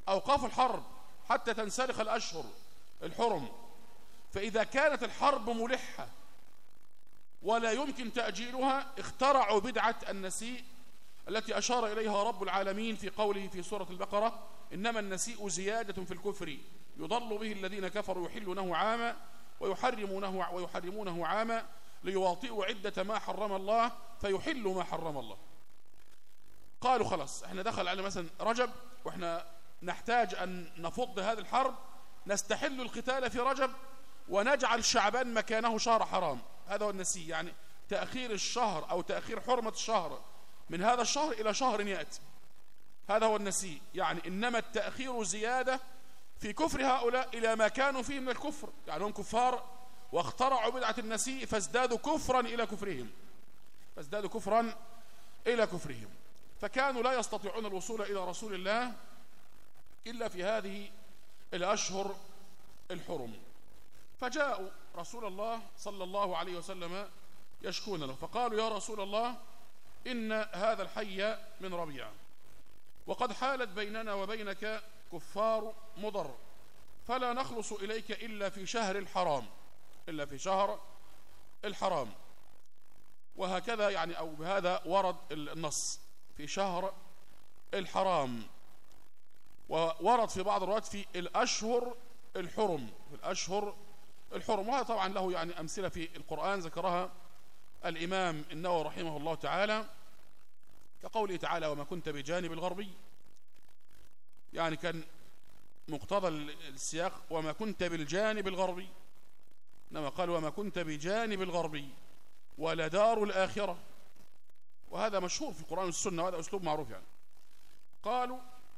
S1: أوقاف الحرب حتى تنسلخ الأشهر الحرم. فإذا كانت الحرب ملحة ولا يمكن تأجيلها اخترعوا بدعة النسيء التي أشار إليها رب العالمين في قوله في سورة البقرة: إنما النسيء زيادة في الكفر يضل به الذين كفروا يحلونه عاما ويحرمونه ويحرمونه عاما ليواطئوا عدة ما حرم الله فيحلوا ما حرم الله. قالوا خلاص احنا دخل على مثلا رجب واحنا نحتاج أن نفض هذه الحرب، نستحل القتال في رجب ونجعل شعبان مكانه شهر حرام. هذا هو النسيء، يعني تأخير الشهر أو تأخير حرمة الشهر من هذا الشهر إلى شهر يأتي. هذا هو النسيء، يعني إنما التأخير زيادة في كفر هؤلاء إلى ما كانوا فيه من الكفر، يعني هم كفار واخترعوا بدعة النسيء فازدادوا كفرا إلى كفرهم فازدادوا كفرا إلى كفرهم فكانوا لا يستطيعون الوصول إلى رسول الله إلا في هذه الأشهر الحرم. فجاءوا رسول الله صلى الله عليه وسلم يشكون له، فقالوا: يا رسول الله، إن هذا الحي من ربيعة وقد حالت بيننا وبينك كفار مضر، فلا نخلص إليك إلا في شهر الحرام إلا في شهر الحرام وهكذا يعني أو بهذا ورد النص في شهر الحرام، وورد في بعض الروايات في الأشهر الحرم في الأشهر الحرم وهذا طبعا له يعني أمثلة في القرآن ذكرها الإمام النووي رحمه الله تعالى، كقوله تعالى: وما كنت بجانب الغربي، يعني كان مقتضى السياق وما كنت بالجانب الغربي، إنما قال وما كنت بجانب الغربي ولدار الآخرة، وهذا مشهور في القرآن والسنة وهذا أسلوب معروف. يعني قالوا: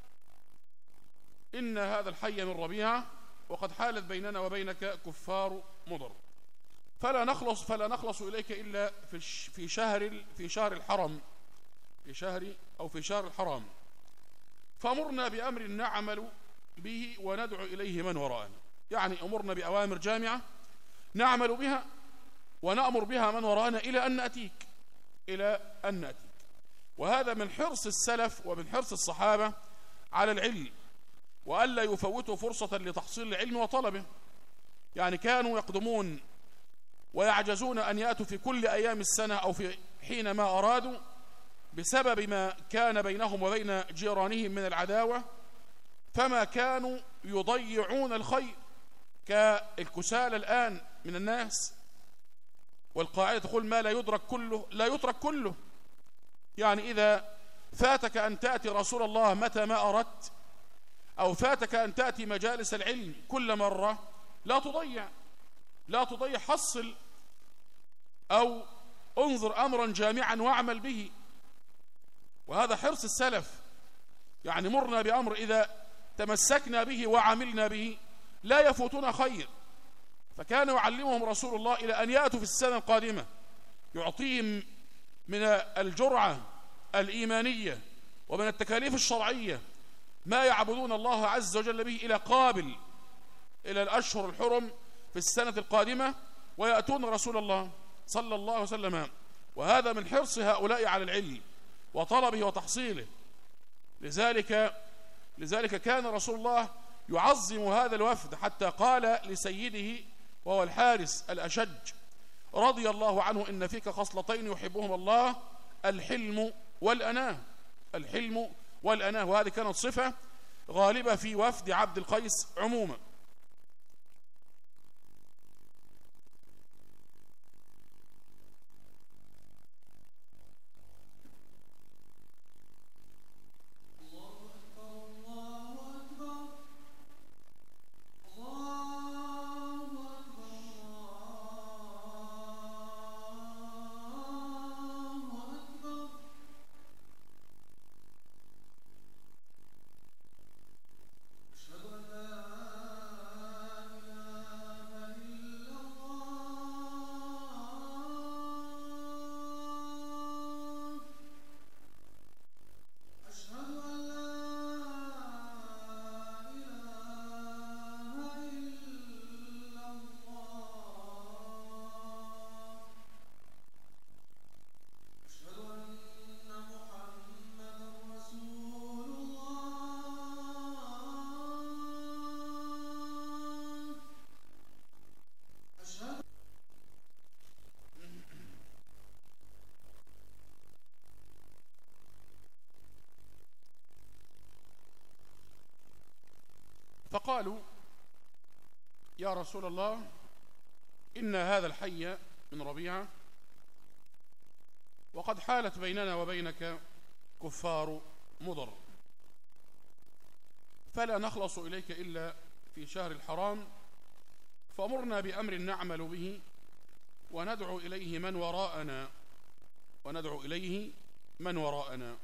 S1: إن هذا الحي من ربيعة وقد حالت بيننا وبينك كفار مضر، فلا نخلص فلا نخلص إليك إلا في في شهر في شهر الحرم في شهر أو في شهر الحرام، فأمرنا بأمر نعمل به وندعو إليه من وراءنا. يعني أمرنا بأوامر جامعة نعمل بها ونأمر بها من وراءنا إلى أن نأتيك إلى أن نأتيك وهذا من حرص السلف ومن حرص الصحابة على العلم، وألا يفوتوا فرصة لتحصيل العلم وطلبه. يعني كانوا يقدمون ويعجزون أن يأتوا في كل أيام السنة أو في حين ما أرادوا بسبب ما كان بينهم وبين جيرانهم من العداوة، فما كانوا يضيعون الخير كالكسال الآن من الناس. والقاعدة تقول: ما لا يدرك كله لا يترك كله. يعني إذا فاتك أن تأتي رسول الله متى ما أردت أو فاتك أن تأتي مجالس العلم كل مرة، لا تضيع لا تضيع حصل أو انظر أمرا جامعا واعمل به. وهذا حرص السلف، يعني مرنا بأمر إذا تمسكنا به وعملنا به لا يفوتنا خير. فكان يعلمهم رسول الله إلى أن يأتوا في السنة القادمة يعطيهم من الجرعة الإيمانية ومن التكاليف الشرعية ما يعبدون الله عز وجل به إلى قابل إلى الأشهر الحرم في السنة القادمة، ويأتون رسول الله صلى الله عليه وسلم. وهذا من حرص هؤلاء على العلم وطلبه وتحصيله. لذلك لذلك كان رسول الله يعظم هذا الوفد حتى قال لسيده وهو الحارس الأشج رضي الله عنه: إن فيك خصلتين يحبهم الله، الحلم والأناه الحلم والأناه وهذه كانت صفة غالبة في وفد عبد القيس عموما.
S2: أشهد أن لا
S1: فقالوا يا رسول الله إن هذا الحي من ربيعة وقد حالت بيننا وبينك كفار مضر، فلا نخلص إليك إلا في شهر الحرام، فأمرنا بأمر نعمل به وندعو إليه من وراءنا وندعو إليه من وراءنا.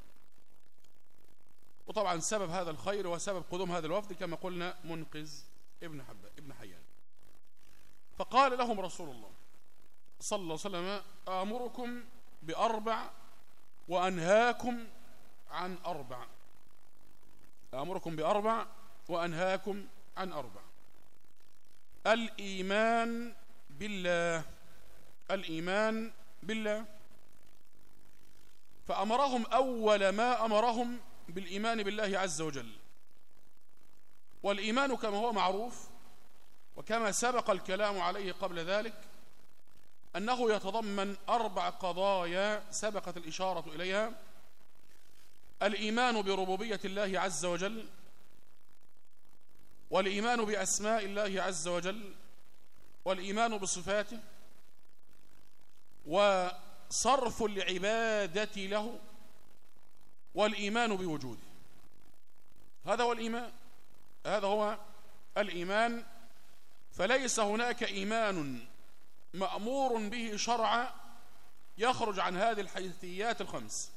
S1: وطبعا سبب هذا الخير وسبب قدوم هذا الوفد كما قلنا منقذ ابن حبة ابن حيان. فقال لهم رسول الله صلى الله عليه وسلم آمركم بأربع وأنهاكم عن أربع، آمركم بأربع وأنهاكم عن أربع. الإيمان بالله، الإيمان بالله، فأمرهم أول ما أمرهم بالإيمان بالله عز وجل. والإيمان كما هو معروف وكما سبق الكلام عليه قبل ذلك أنه يتضمن أربع قضايا سبقت الإشارة إليها: الإيمان بربوبية الله عز وجل، والإيمان بأسماء الله عز وجل، والإيمان بصفاته، وصرف العبادة له، والإيمان بوجوده. هذا هو الإيمان، هذا هو الإيمان. فليس هناك إيمان مأمور به شرعا يخرج عن هذه الحيثيات الخمس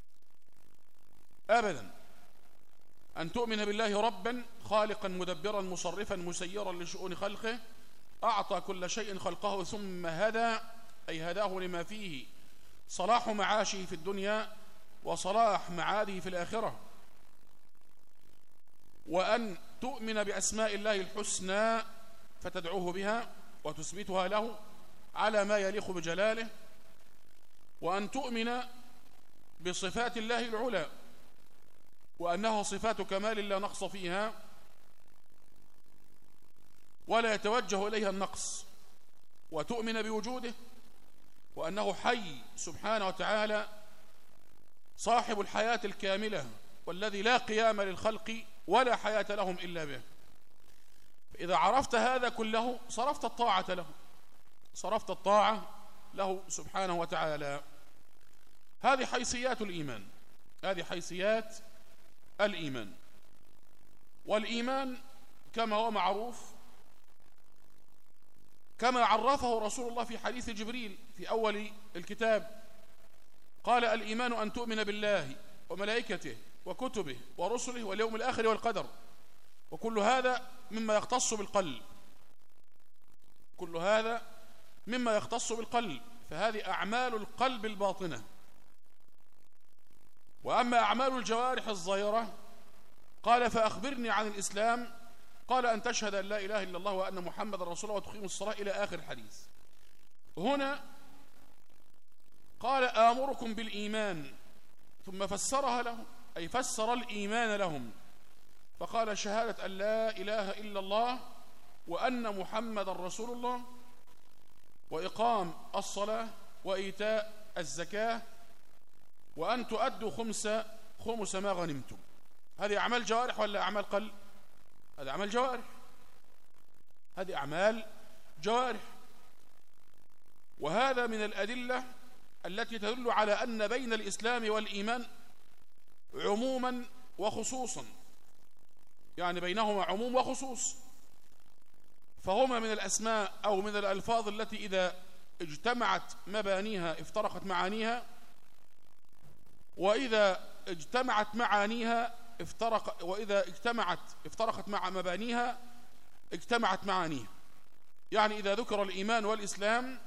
S1: أبدا. أن تؤمن بالله ربا خالقا مدبرا مصرفا مسيرا لشؤون خلقه، أعطى كل شيء خلقه ثم هدى، أي هداه لما فيه صلاح معاشه في الدنيا وصلاح معاده في الآخرة. وأن تؤمن بأسماء الله الحسنى فتدعوه بها وتثبتها له على ما يليق بجلاله، وأن تؤمن بصفات الله العلى وأنها صفات كمال لا نقص فيها ولا يتوجه إليها النقص، وتؤمن بوجوده وأنه حي سبحانه وتعالى صاحب الحياة الكاملة والذي لا قيام للخلق ولا حياة لهم إلا به. فإذا عرفت هذا كله صرفت الطاعة له، صرفت الطاعة له سبحانه وتعالى. هذه حيثيات الإيمان، هذه حيثيات الإيمان. والإيمان كما هو معروف كما عرفه رسول الله في حديث جبريل في أول الكتاب، قال الإيمان أن تؤمن بالله وملائكته وكتبه ورسله واليوم الآخر والقدر. وكل هذا مما يختص بالقلب، كل هذا مما يختص بالقلب، فهذه أعمال القلب الباطنة. وأما أعمال الجوارح الظاهرة قال فأخبرني عن الإسلام، قال أن تشهد أن لا إله إلا الله وأن محمد رسول الله وتقيم الصلاة إلى آخر الحديث. هنا قال آمركم بالإيمان ثم فسرها لهم، أي فسر الإيمان لهم، فقال شهادة أن لا إله إلا الله وأن محمد رسول الله وإقام الصلاة وإيتاء الزكاة وأن تؤدوا خمس خمس ما غنمتم. هذه أعمال جوارح ولا أعمال قلب؟ هذه أعمال جوارح، هذه أعمال جوارح. وهذا من الأدلة التي تدل على أن بين الإسلام والإيمان عموما وخصوصا، يعني بينهما عموم وخصوص. فهما من الأسماء أو من الألفاظ التي إذا اجتمعت مبانيها افترقت معانيها، وإذا اجتمعت معانيها افترق وإذا اجتمعت افترقت مع مبانيها اجتمعت معانيها. يعني إذا ذكر الإيمان والإسلام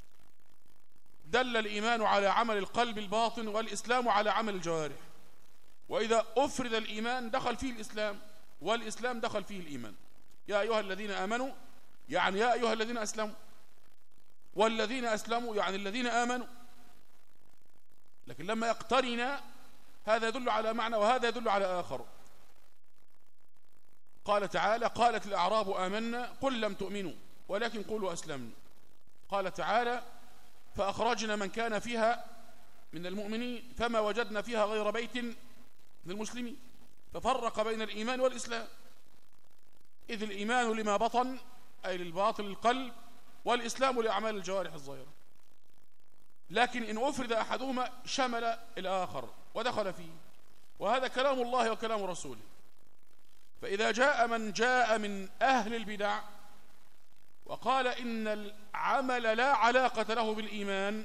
S1: دل الإيمان على عمل القلب الباطن والإسلام على عمل الجوارح. وإذا أفرد الإيمان دخل فيه الإسلام والإسلام دخل فيه الإيمان. يا أيها الذين آمنوا يعني يا أيها الذين أسلموا، والذين أسلموا يعني الذين آمنوا. لكن لما يقترن هذا يدل على معنى وهذا يدل على آخر. قال تعالى قالت الأعراب آمنا قل لم تؤمنوا ولكن قولوا أسلمنا. قال تعالى فأخرجنا من كان فيها من المؤمنين فما وجدنا فيها غير بيت من المسلمين، ففرق بين الإيمان والإسلام. إذ الإيمان لما بطن أي للباطن القلب، والإسلام لأعمال الجوارح الظاهرة. لكن إن أفرد أحدهما شمل الآخر ودخل فيه، وهذا كلام الله وكلام رسوله. فإذا جاء من جاء من أهل البدع وقال إن العمل لا علاقة له بالإيمان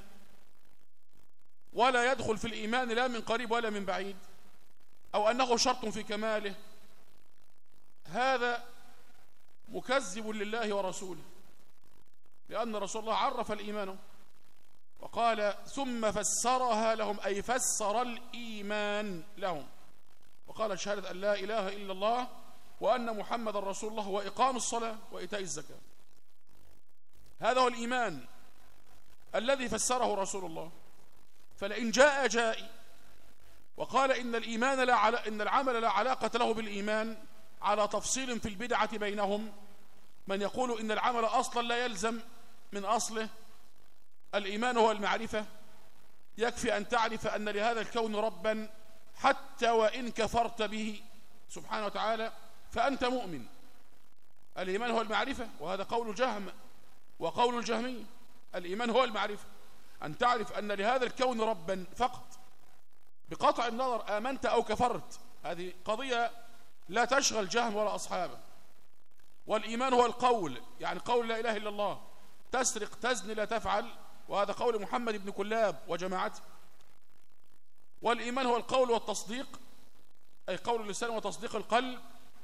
S1: ولا يدخل في الإيمان لا من قريب ولا من بعيد، أو أنه شرط في كماله، هذا مكذب لله ورسوله، لأن رسول الله عرف الإيمان وقال ثم فسرها لهم، أي فسر الإيمان لهم، وقال شهادة أن لا إله إلا الله وأن محمد رسول الله وإقام الصلاة وإيتاء الزكاة. هذا هو الإيمان الذي فسره رسول الله. فلئن جاء جائي وقال إن الإيمان لا علا إن العمل لا علاقة له بالإيمان، على تفصيل في البدعة بينهم، من يقول إن العمل أصلا لا يلزم من أصله، الإيمان هو المعرفة، يكفي أن تعرف أن لهذا الكون ربا حتى وإن كفرت به سبحانه وتعالى فأنت مؤمن. الإيمان هو المعرفة، وهذا قول جهم وقول الجهمية. الإيمان هو المعرفة، أن تعرف أن لهذا الكون ربا فقط، بقطع النظر آمنت أو كفرت، هذه قضية لا تشغل جهم ولا أصحابه. والإيمان هو القول، يعني قول لا إله إلا الله، تسرق تزني لا تفعل، وهذا قول محمد بن كلاب وجماعته. والإيمان هو القول والتصديق، أي قول اللسان وتصديق القلب،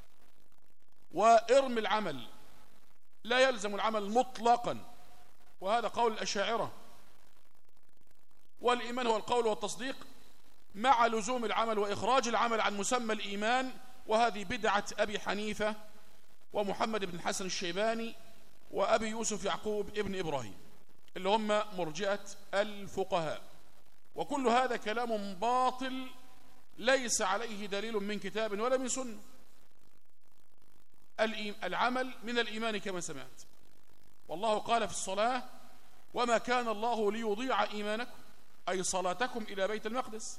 S1: وإرم العمل، لا يلزم العمل مطلقا، وهذا قول الأشاعرة. والإيمان هو القول والتصديق مع لزوم العمل وإخراج العمل عن مسمى الإيمان، وهذه بدعة أبي حنيفة ومحمد بن حسن الشيباني وأبي يوسف يعقوب ابن إبراهيم، اللي هم مرجئة الفقهاء. وكل هذا كلام باطل ليس عليه دليل من كتاب ولا من سنة. العمل من الإيمان كما سمعت، والله قال في الصلاة وما كان الله ليضيع إيمانكم، أي صلاتكم إلى بيت المقدس.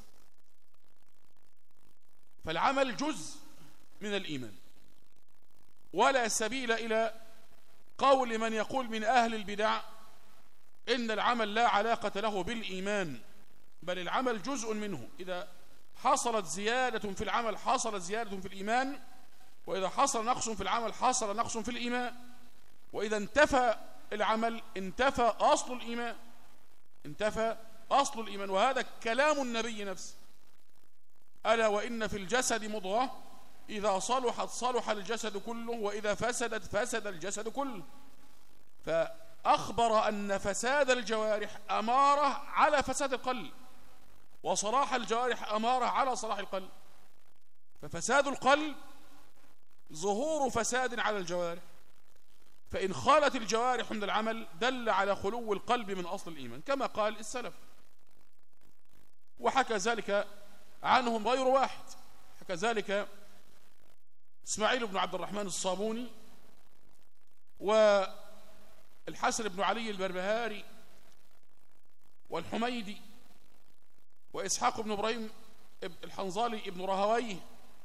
S1: فالعمل جزء من الإيمان، ولا سبيل إلى قول من يقول من أهل البدع إن العمل لا علاقة له بالإيمان، بل العمل جزء منه. إذا حصلت زيادة في العمل حصلت زيادة في الإيمان، وإذا حصل نقص في العمل حصل نقص في الإيمان، وإذا انتفى العمل انتفى أصل الإيمان، انتفى أصل الإيمان. وهذا كلام النبي نفسه، ألا وإن في الجسد مضغة إذا صلحت صلح الجسد كله وإذا فسدت فسد الجسد كله. فأخبر أن فساد الجوارح أمارة على فساد القلب، وصلاح الجوارح أمارة على صلاح القلب. ففساد القلب ظهور فساد على الجوارح، فإن خالت الجوارح من العمل دل على خلو القلب من أصل الإيمان، كما قال السلف. وحكى ذلك عنهم غير واحد، حكى ذلك إسماعيل بن عبد الرحمن الصابوني، والحسن بن علي البربهاري، والحميدي، وإسحاق بن إبراهيم الحنظالي ابن رهويه،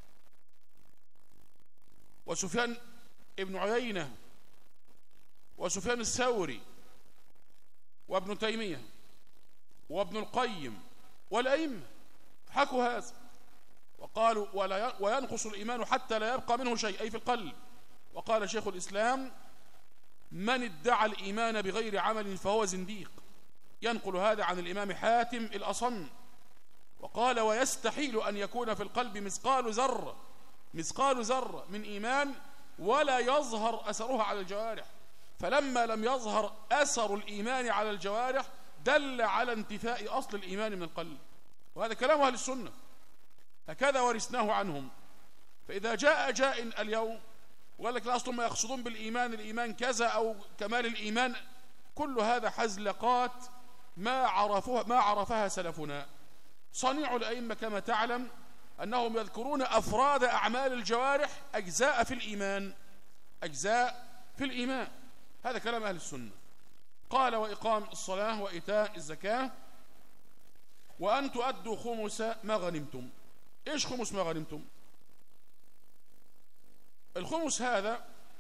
S1: وسفيان ابن عيينة، وسفيان الثوري، وابن تيمية، وابن القيم، والأئمة حكوا هذا وقالوا ولا وينقص الإيمان حتى لا يبقى منه شيء، أي في القلب. وقال شيخ الإسلام من ادعى الإيمان بغير عمل فهو زنديق، ينقل هذا عن الإمام حاتم الأصم. وقال ويستحيل أن يكون في القلب مثقال ذرة مثقال ذرة من إيمان ولا يظهر أثرها على الجوارح. فلما لم يظهر أثر الإيمان على الجوارح دل على انتفاء أصل الإيمان من القلب. وهذا كلام أهل السنة، هكذا ورثناه عنهم. فإذا جاء جاء اليوم وقال لك لا أصلا ما يقصدون بالإيمان الإيمان كذا أو كمال الإيمان، كل هذا حزلقات ما عرفوها ما عرفها سلفنا. صنيع الأئمة كما تعلم أنهم يذكرون أفراد أعمال الجوارح أجزاء في الإيمان، أجزاء في الإيمان. هذا كلام أهل السنة. قال وإقام الصلاة وإيتاء الزكاة وأن تؤدوا خمس ما غنمتم. إيش خمس ما غنمتم؟ الخمس هذا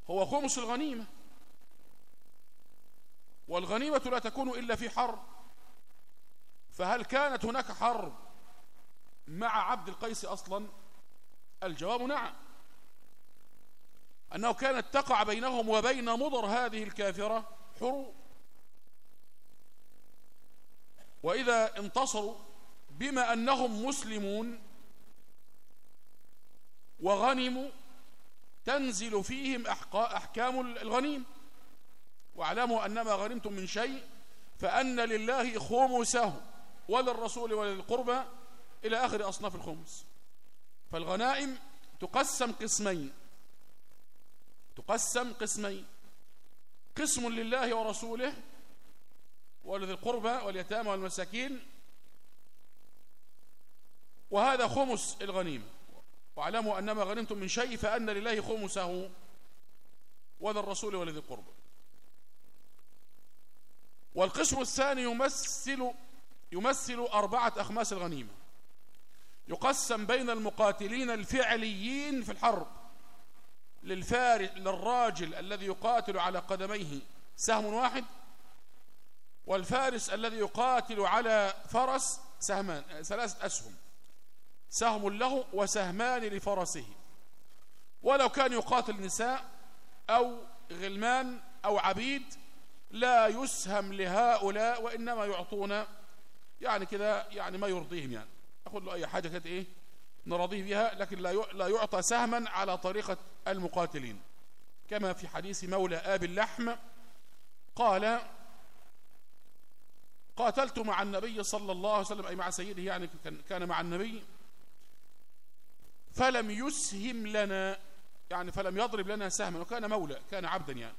S1: هو خمس الغنيمة، والغنيمة لا تكون إلا في حرب. فهل كانت هناك حرب مع عبد القيس أصلا؟ الجواب نعم، أنه كانت تقع بينهم وبين مضر هذه الكافرة حروب، وإذا انتصروا بما أنهم مسلمون وغنموا تنزل فيهم أحكام الغنيم. واعلموا أنما غنمتم من شيء فأن لله خمسه وللرسول وللقربى إلى آخر أصناف الخمس. فالغنائم تقسم قسمين، تقسم قسمين، قسم لله ورسوله ولذي القربى واليتامى والمساكين، وهذا خمس الغنيمة. واعلموا أنما غنمتم من شيء فأن لله خمسه وللرسول ولذي القربى. والقسم الثاني يمثل يمثل أربعة أخماس الغنيمة، يقسم بين المقاتلين الفعليين في الحرب، للفارس للراجل الذي يقاتل على قدميه سهم واحد، والفارس الذي يقاتل على فرس سهمان ثلاثة أسهم، سهم له وسهمان لفرسه. ولو كان يقاتل نساء أو غلمان أو عبيد لا يسهم لهؤلاء، وإنما يعطون يعني كذا يعني ما يرضيهم، يعني أخذ له أي حاجة كانت إيه نرضيه بها، لكن لا يعطى سهما على طريقة المقاتلين، كما في حديث مولى آب اللحم قال: قاتلت مع النبي صلى الله عليه وسلم، أي مع سيده، يعني كان مع النبي، فلم يسهم لنا، يعني فلم يضرب لنا سهما، وكان مولى كان عبدا يعني،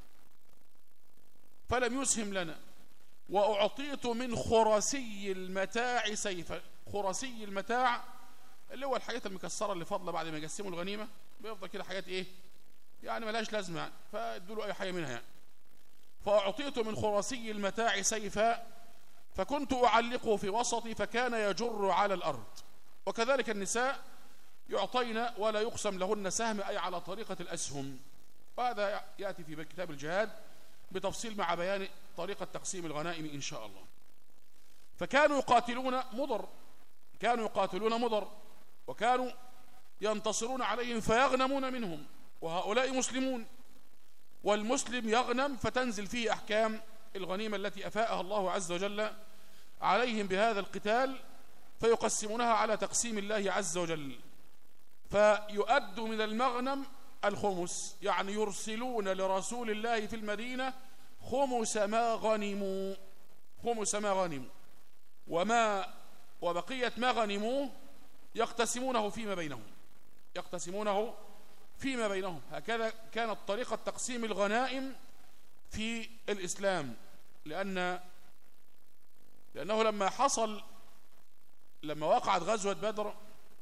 S1: فلم يسهم لنا، وأعطيت من خرسي المتاع سيفا. خرسي المتاع اللي هو الحاجات المكسرة اللي فاضلة بعد ما يقسموا الغنيمة، بيفضل كده حاجات إيه يعني ملاش لازمة يعني، فادوا له أي حاجة منها يعني. فأعطيت من خرسي المتاع سيفا فكنت أعلقه في وسطي فكان يجر على الأرض. وكذلك النساء يعطين ولا يقسم لهن سهم، أي على طريقة الأسهم. وهذا يأتي في كتاب الجهاد بتفصيل مع بيان طريقة تقسيم الغنائم إن شاء الله. فكانوا يقاتلون مضر، كانوا يقاتلون مضر وكانوا ينتصرون عليهم فيغنمون منهم، وهؤلاء مسلمون، والمسلم يغنم فتنزل فيه أحكام الغنيمة التي أفاءها الله عز وجل عليهم بهذا القتال، فيقسمونها على تقسيم الله عز وجل. فيؤد من المغنم الخمس، يعني يرسلون لرسول الله في المدينة خمس ما غنموا، خمس ما غنموا، وما وبقية ما غنموه يقتسمونه فيما بينهم، يقتسمونه فيما بينهم. هكذا كانت طريقة تقسيم الغنائم في الإسلام، لأن لأنه لما حصل لما وقعت غزوة بدر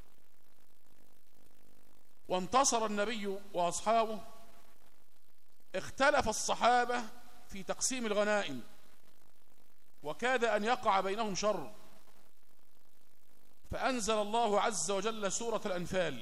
S1: وانتصر النبي وأصحابه، اختلف الصحابة في تقسيم الغنائم، وكاد أن يقع بينهم شر، فأنزل الله عز وجل سورة الأنفال: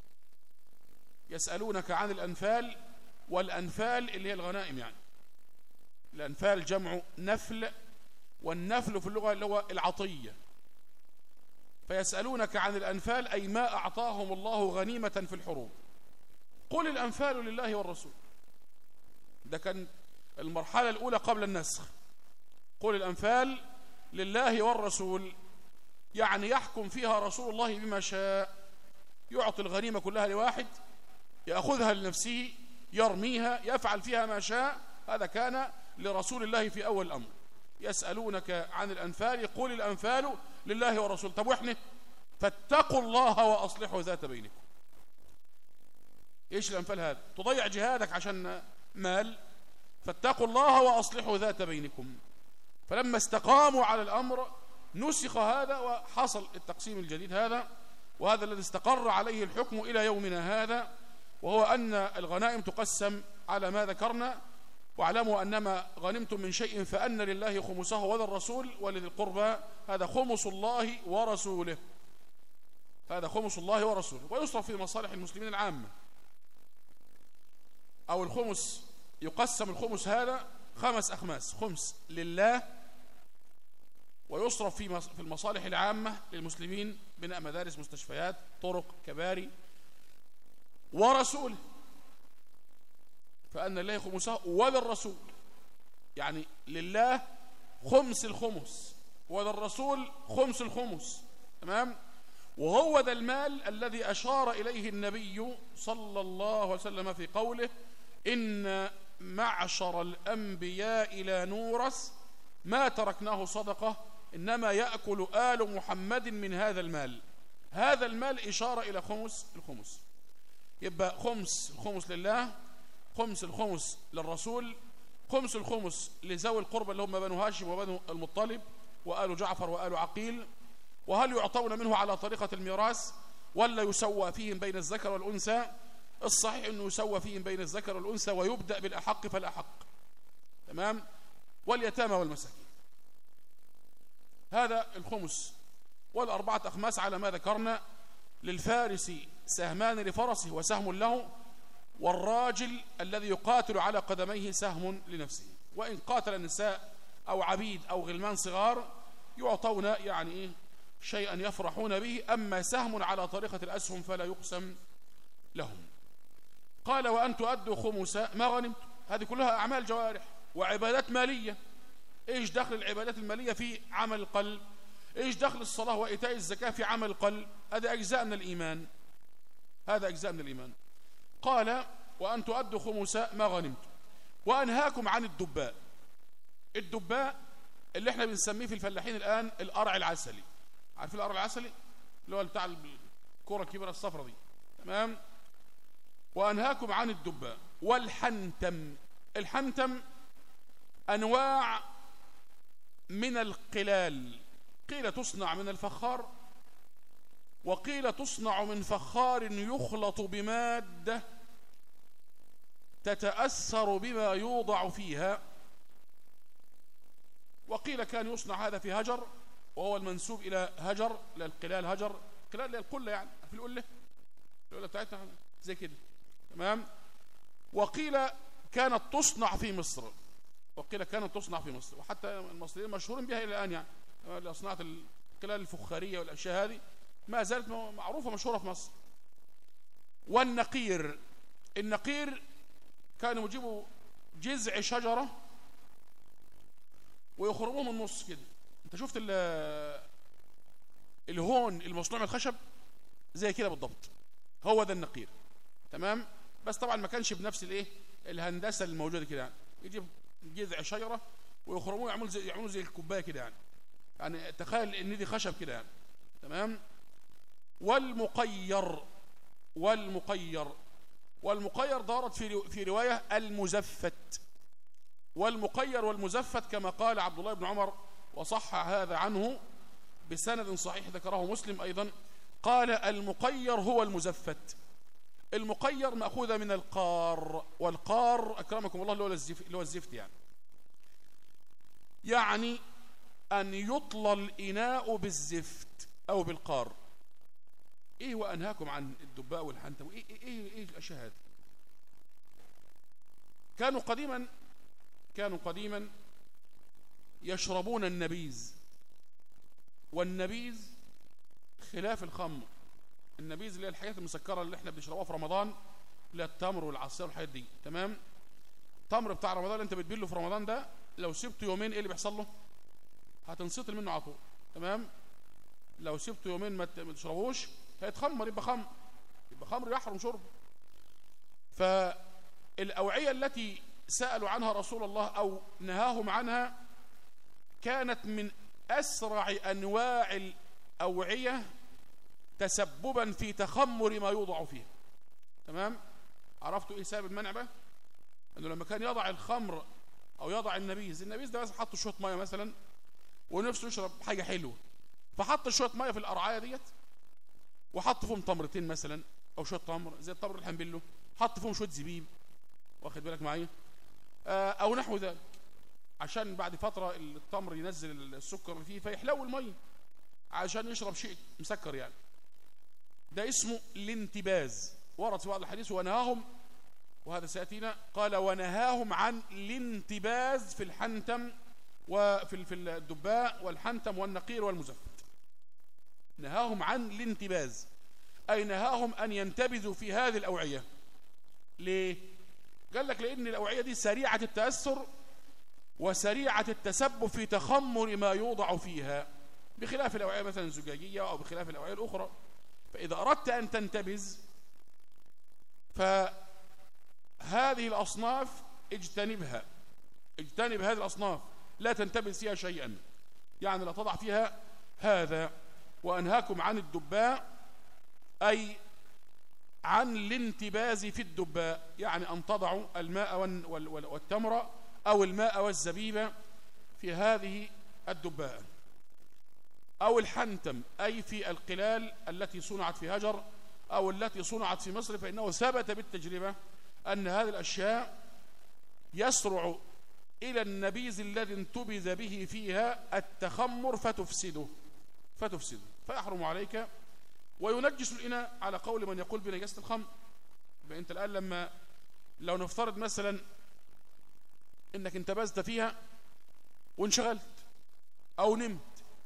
S1: يسألونك عن الأنفال، والأنفال اللي هي الغنائم، يعني الأنفال جمع نفل، والنفل في اللغة اللي هو العطية. فيسألونك عن الأنفال أي ما أعطاهم الله غنيمة في الحروب، قل الأنفال لله والرسول. ده كان المرحلة الأولى قبل النسخ، قل الأنفال لله والرسول، يعني يحكم فيها رسول الله بما شاء، يعطي الغنيمة كلها لواحد، يأخذها لنفسه، يرميها، يفعل فيها ما شاء. هذا كان لرسول الله في أول الأمر. يسألونك عن الأنفال قل الأنفال لله والرسول. طب وإحنا فاتقوا الله وأصلحوا ذات بينكم. إيش الأنفال هذا؟ تضيع جهادك عشان مال، فاتقوا الله وأصلحوا ذات بينكم. فلما استقاموا على الأمر نسخ هذا وحصل التقسيم الجديد هذا، وهذا الذي استقر عليه الحكم إلى يومنا هذا، وهو أن الغنائم تقسم على ما ذكرنا. واعلموا أنما غنمتم من شيء فأن لله خمسه وللرسول ولذي القربى، هذا خمس الله ورسوله، هذا خمس الله ورسوله، ويصرف في مصالح المسلمين العامة. أو الخمس يقسم الخمس هذا خمس أخماس: خمس لله ويصرف في في المصالح العامة للمسلمين، بناء مدارس، مستشفيات، طرق، كباري، ورسوله، فأن الله خمسه وللرسول، يعني لله خمس الخمس وللرسول خمس الخمس. تمام؟ وهو ذا المال الذي أشار إليه النبي صلى الله عليه وسلم في قوله: إن معشر الأنبياء لا نورث ما تركناه صدقة إنما يأكل آل محمد من هذا المال. هذا المال إشارة إلى خمس الخمس. يبقى خمس الخمس لله، خمس الخمس للرسول، خمس الخمس لذوي القربى اللي هم بنو هاشم وبنو المطلب وآل جعفر وآل عقيل. وهل يعطون منه على طريقة الميراث ولا يسوى فيهم بين الذكر والأنثى؟ الصحيح أنه يسوى فيهم بين الذكر والأنثى، ويبدأ بالأحق فالأحق. تمام؟ واليتامى والمساكين. هذا الخمس. والأربعة أخماس على ما ذكرنا: للفارس سهمان لفرسه وسهم له، والراجل الذي يقاتل على قدميه سهم لنفسه. وإن قاتل النساء أو عبيد أو غلمان صغار يعطون يعني إيه شيئا يفرحون به، أما سهم على طريقة الأسهم فلا يقسم لهم. قال: وأن تؤدوا خمس ما غنمت. هذه كلها أعمال جوارح وعبادات مالية. إيش دخل العبادات المالية في عمل القلب؟ إيش دخل الصلاة وإيتاء الزكاة في عمل القلب؟ هذا أجزاء من الإيمان. هذا أجزاء من الإيمان. قال: وأن تؤدوا خمس ما غنمت. وأنهاكم عن الدباء. الدباء اللي احنا بنسميه في الفلاحين الآن القرع العسلي. عارفين القرع العسلي؟ اللي هو بتاع الكرة الكبيرة الصفرة دي. تمام؟ وأنهاكم عن الدباء. والحنتم. الحنتم أنواع من القلال، قيل تصنع من الفخار، وقيل تصنع من فخار يخلط بمادة تتأثر بما يوضع فيها، وقيل كان يصنع هذا في هجر، وهو المنسوب إلى هجر، للقلال هجر، قلال القلة يعني، في القلة القلة بتاعتنا زي كده. تمام؟ وقيل كانت تصنع في مصر، وقيل كانت تصنع في مصر، وحتى المصريين مشهورين بها إلى الآن يعني، صناعة القلال الفخارية والأشياء هذه ما زالت معروفة مشهورة في مصر. والنقير. النقير كانوا يجيبوا جذع شجرة ويخرموه من النص كده. انت شفت الهون المصنوع من الخشب زي كده بالضبط، هو ده النقير. تمام؟ بس طبعا ما كانش بنفس الايه الهندسه الموجوده كده يعني. يجيب جذع شجره ويخرموه يعملوا زي يعملوا زي الكوبايه كده يعني. يعني تخيل ان دي خشب كده يعني. تمام؟ والمقير. والمقير والمقير دارت في في روايه المزفت. والمقير والمزفت كما قال عبد الله بن عمر، وصح هذا عنه بسند صحيح ذكره مسلم أيضا، قال: المقير هو المزفت. المقير مأخوذة من القار، والقار أكرمكم الله اللي هو الزفت, اللي هو الزفت يعني. يعني أن يطلى الإناء بالزفت أو بالقار. إيه وأنهاكم عن الدباء والحنتم؟ إيه, إيه, إيه, إيه الأشياء هذه؟ كانوا قديما كانوا قديما يشربون النبيذ. والنبيذ خلاف الخمر. النبيذ اللي هي الحاجات المسكرة اللي احنا بنشربها في رمضان، اللي هي التمر والعصير والحاجات دي. تمام؟ التمر بتاع رمضان اللي انت بتبيله في رمضان ده لو سبته يومين ايه اللي بيحصل له؟ هتنسطل منه على طول. تمام؟ لو سبته يومين ما تشربوش هيتخمر، يبقى خمر، يبقى خمر يحرم شربه. فالأوعية التي سألوا عنها رسول الله أو نهاهم عنها كانت من أسرع أنواع الأوعية تسببا في تخمر ما يوضع فيه. تمام؟ عرفتوا إيه سبب المنع بقى؟ أنه لما كان يضع الخمر أو يضع النبيذ، النبيذ ده مثلا حط شوية مية مثلا ونفسه يشرب حاجة حلوة، فحط شوية مية في القرعاية ديت وحط فيهم تمرتين مثلا أو شوية تمر زي التمر اللي هنبله، حط فيهم شوية زبيب، واخد بالك معايا؟ أو نحو ذلك، عشان بعد فترة التمر ينزل السكر فيه فيحلو المية عشان يشرب شيء مسكر يعني. ده اسمه الانتباز، ورد في بعض الحديث ونهاهم وهذا سيأتينا. قال ونهاهم عن الانتباز في الحنتم وفي في الدباء والحنتم والنقير والمزفت. نهاهم عن الانتباز أي نهاهم أن ينتبذوا في هذه الأوعية. ليه؟ قال لك لأن الأوعية دي سريعة التأثر وسريعة التسبب في تخمر ما يوضع فيها، بخلاف الأوعية مثلا الزجاجية أو بخلاف الأوعية الأخرى. فإذا أردت أن تنتبذ فهذه الأصناف اجتنبها، اجتنب هذه الأصناف، لا تنتبذ فيها شيئا، يعني لا تضع فيها هذا. وأنهاكم عن الدباء أي عن الانتباز في الدباء، يعني أن تضعوا الماء والتمر أو الماء والزبيب في هذه الدباء، أو الحنتم أي في القلال التي صنعت في هجر أو التي صنعت في مصر، فإنه ثبت بالتجربة أن هذه الأشياء يسرع إلى النبيذ الذي انتبذ به فيها التخمر فتفسده فتفسده فيحرم عليك وينجس الإناء، على قول من يقول بنجاسة الخمر. أنت الآن لما لو نفترض مثلا إنك انتبذت فيها وانشغلت أو نمت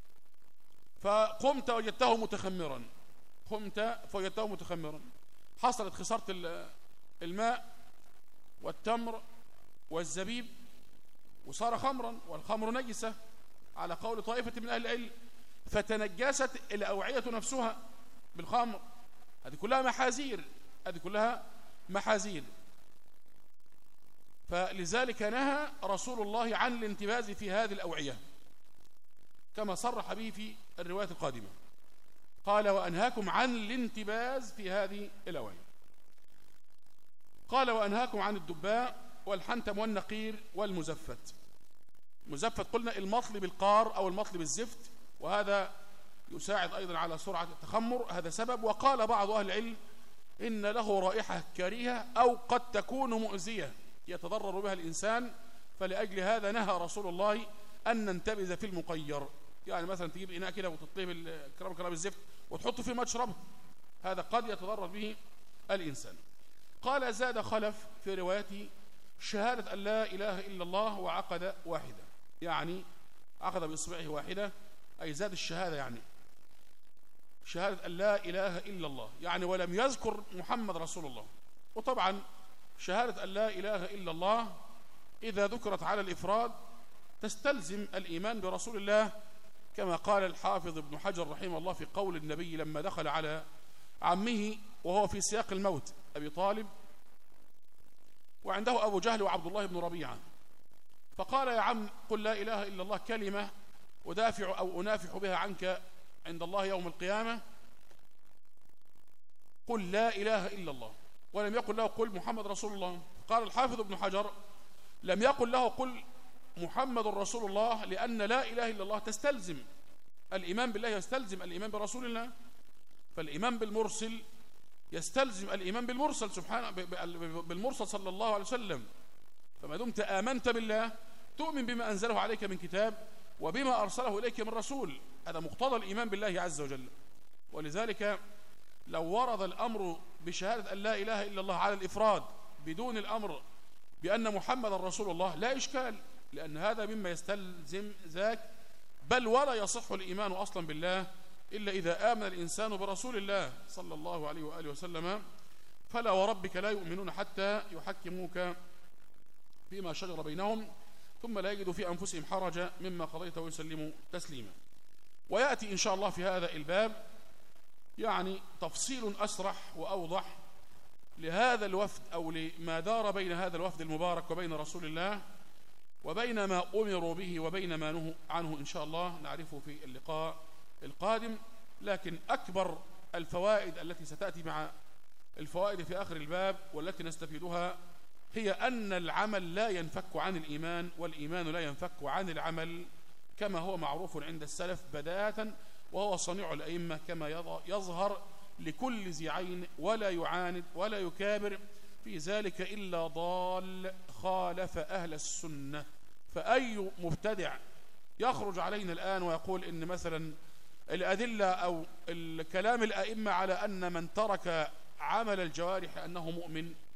S1: فقمت وجدته متخمرا، قمت فوجدته متخمرا، حصلت خسارة الماء والتمر والزبيب وصار خمرا، والخمر نجسة على قول طائفة من أهل العلم، فتنجست الأوعية نفسها بالخمر. هذه كلها محاذير، هذه كلها محاذير. فلذلك نهى رسول الله عن الانتباز في هذه الأوعية كما صرح به في الرواية القادمة. قال وأنهاكم عن الانتباز في هذه الأوعية. قال وأنهاكم عن الدباء والحنتم والنقير والمزفت. مزفت قلنا المطل بالقار أو المطل بالزفت، وهذا يساعد أيضا على سرعة التخمر، هذا سبب. وقال بعض أهل العلم إن له رائحة كريهة أو قد تكون مؤذية يتضرر بها الإنسان، فلأجل هذا نهى رسول الله أن ننتبذ في المقير. يعني مثلا تجيب إناء كده وتطليه بالكرام كرام الزفت وتحطه في مشربه، هذا قد يتضرر به الإنسان. قال زاد خلف في روايته شهادة أن لا إله إلا الله وعقد واحدة، يعني عقد بإصبعه واحدة أي زاد الشهادة، يعني شهادة أن لا إله إلا الله، يعني ولم يذكر محمد رسول الله. وطبعا شهادة أن لا إله إلا الله إذا ذكرت على الإفراد تستلزم الإيمان برسول الله، كما قال الحافظ ابن حجر رحمه الله في قول النبي لما دخل على عمه وهو في سياق الموت أبي طالب، وعنده أبو جهل وعبد الله بن ربيعة، فقال يا عم قل لا إله إلا الله كلمة أدافع أو أنافح بها عنك عند الله يوم القيامة، قل لا إله إلا الله، ولم يقل له قل محمد رسول الله. قال الحافظ ابن حجر لم يقل له قل محمد رسول الله لأن لا إله إلا الله تستلزم الإيمان بالله، يستلزم الإيمان برسول الله، فالإيمان بالمرسل يستلزم الإيمان بالمرسل سبحانه بالمرسل صلى الله عليه وسلم. فما دمت آمنت بالله تؤمن بما أنزله عليك من كتاب وبما أرسله إليك من رسول، هذا مقتضى الإيمان بالله عز وجل. ولذلك لو ورد الأمر بشهادة أن لا إله إلا الله على الإفراد بدون الأمر بأن محمد رسول الله لا إشكال، لأن هذا مما يستلزم ذاك، بل ولا يصح الإيمان أصلا بالله إلا إذا آمن الإنسان برسول الله صلى الله عليه وآله وسلم. فلا وربك لا يؤمنون حتى يحكموك فيما شجر بينهم ثم لا يجدوا في أنفسهم حرجا مما قضيت ويسلموا تسليما. ويأتي إن شاء الله في هذا الباب يعني تفصيل أسرح وأوضح لهذا الوفد أو لما دار بين هذا الوفد المبارك وبين رسول الله، وبين ما أمروا به وبين ما نهوا عنه إن شاء الله نعرفه في اللقاء القادم. لكن أكبر الفوائد التي ستأتي مع الفوائد في آخر الباب والتي نستفيدها هي أن العمل لا ينفك عن الإيمان، والإيمان لا ينفك عن العمل، كما هو معروف عند السلف بداية، وهو صنيع الأئمة كما يظهر لكل ذي عين، ولا يعاند ولا يكابر في ذلك إلا ضال خالف أهل السنة. فأي مبتدع يخرج علينا الآن ويقول إن مثلا الأدلة أو الكلام الأئمة على أن من ترك عمل الجوارح أنه مؤمن، هذا كلام ضال خالف أهل السنة. فأي مبتدع يخرج علينا الآن ويقول إن مثلا الأدلة أو الكلام الأئمة على أن من ترك عمل الجوارح أنه مؤمن، هذا كلام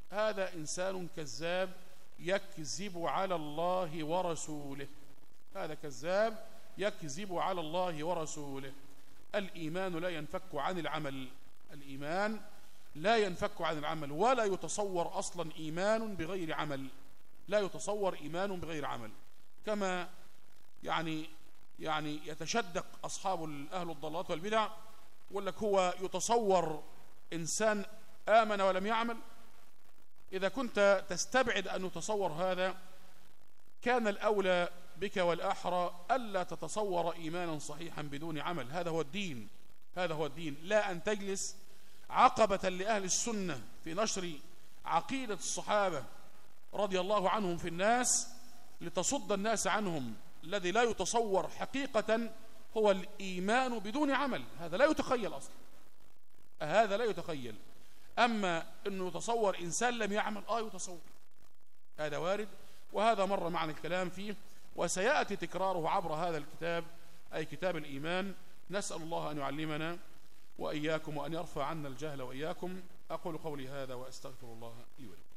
S1: هذا إنسان كذاب يكذب على الله ورسوله، هذا كذاب يكذب على الله ورسوله. الإيمان لا ينفك عن العمل، الإيمان لا ينفك عن العمل، ولا يتصور أصلا إيمان بغير عمل، لا يتصور إيمان بغير عمل. كما يعني يعني يتشدق أصحاب أهل الضلالات والبدع، يقول لك هو يتصور إنسان آمن ولم يعمل. إذا كنت تستبعد أن يتصور هذا، كان الأولى بك والأحرى ألا تتصور إيمانا صحيحا بدون عمل. هذا هو الدين، هذا هو الدين، لا أن تجلس عقبة لأهل السنة في نشر عقيدة الصحابة رضي الله عنهم في الناس لتصد الناس عنهم. الذي لا يتصور حقيقة هو الإيمان بدون عمل، هذا لا يتخيل أصلا، هذا لا يتخيل. أما أنه يتصور إنسان لم يعمل، آه يتصور، هذا وارد، وهذا مر معنا الكلام فيه، وسيأتي تكراره عبر هذا الكتاب، أي كتاب الإيمان. نسأل الله أن يعلمنا وإياكم وأن يرفع عنا الجهل وإياكم. أقول قولي هذا وأستغفر الله لي ولكم.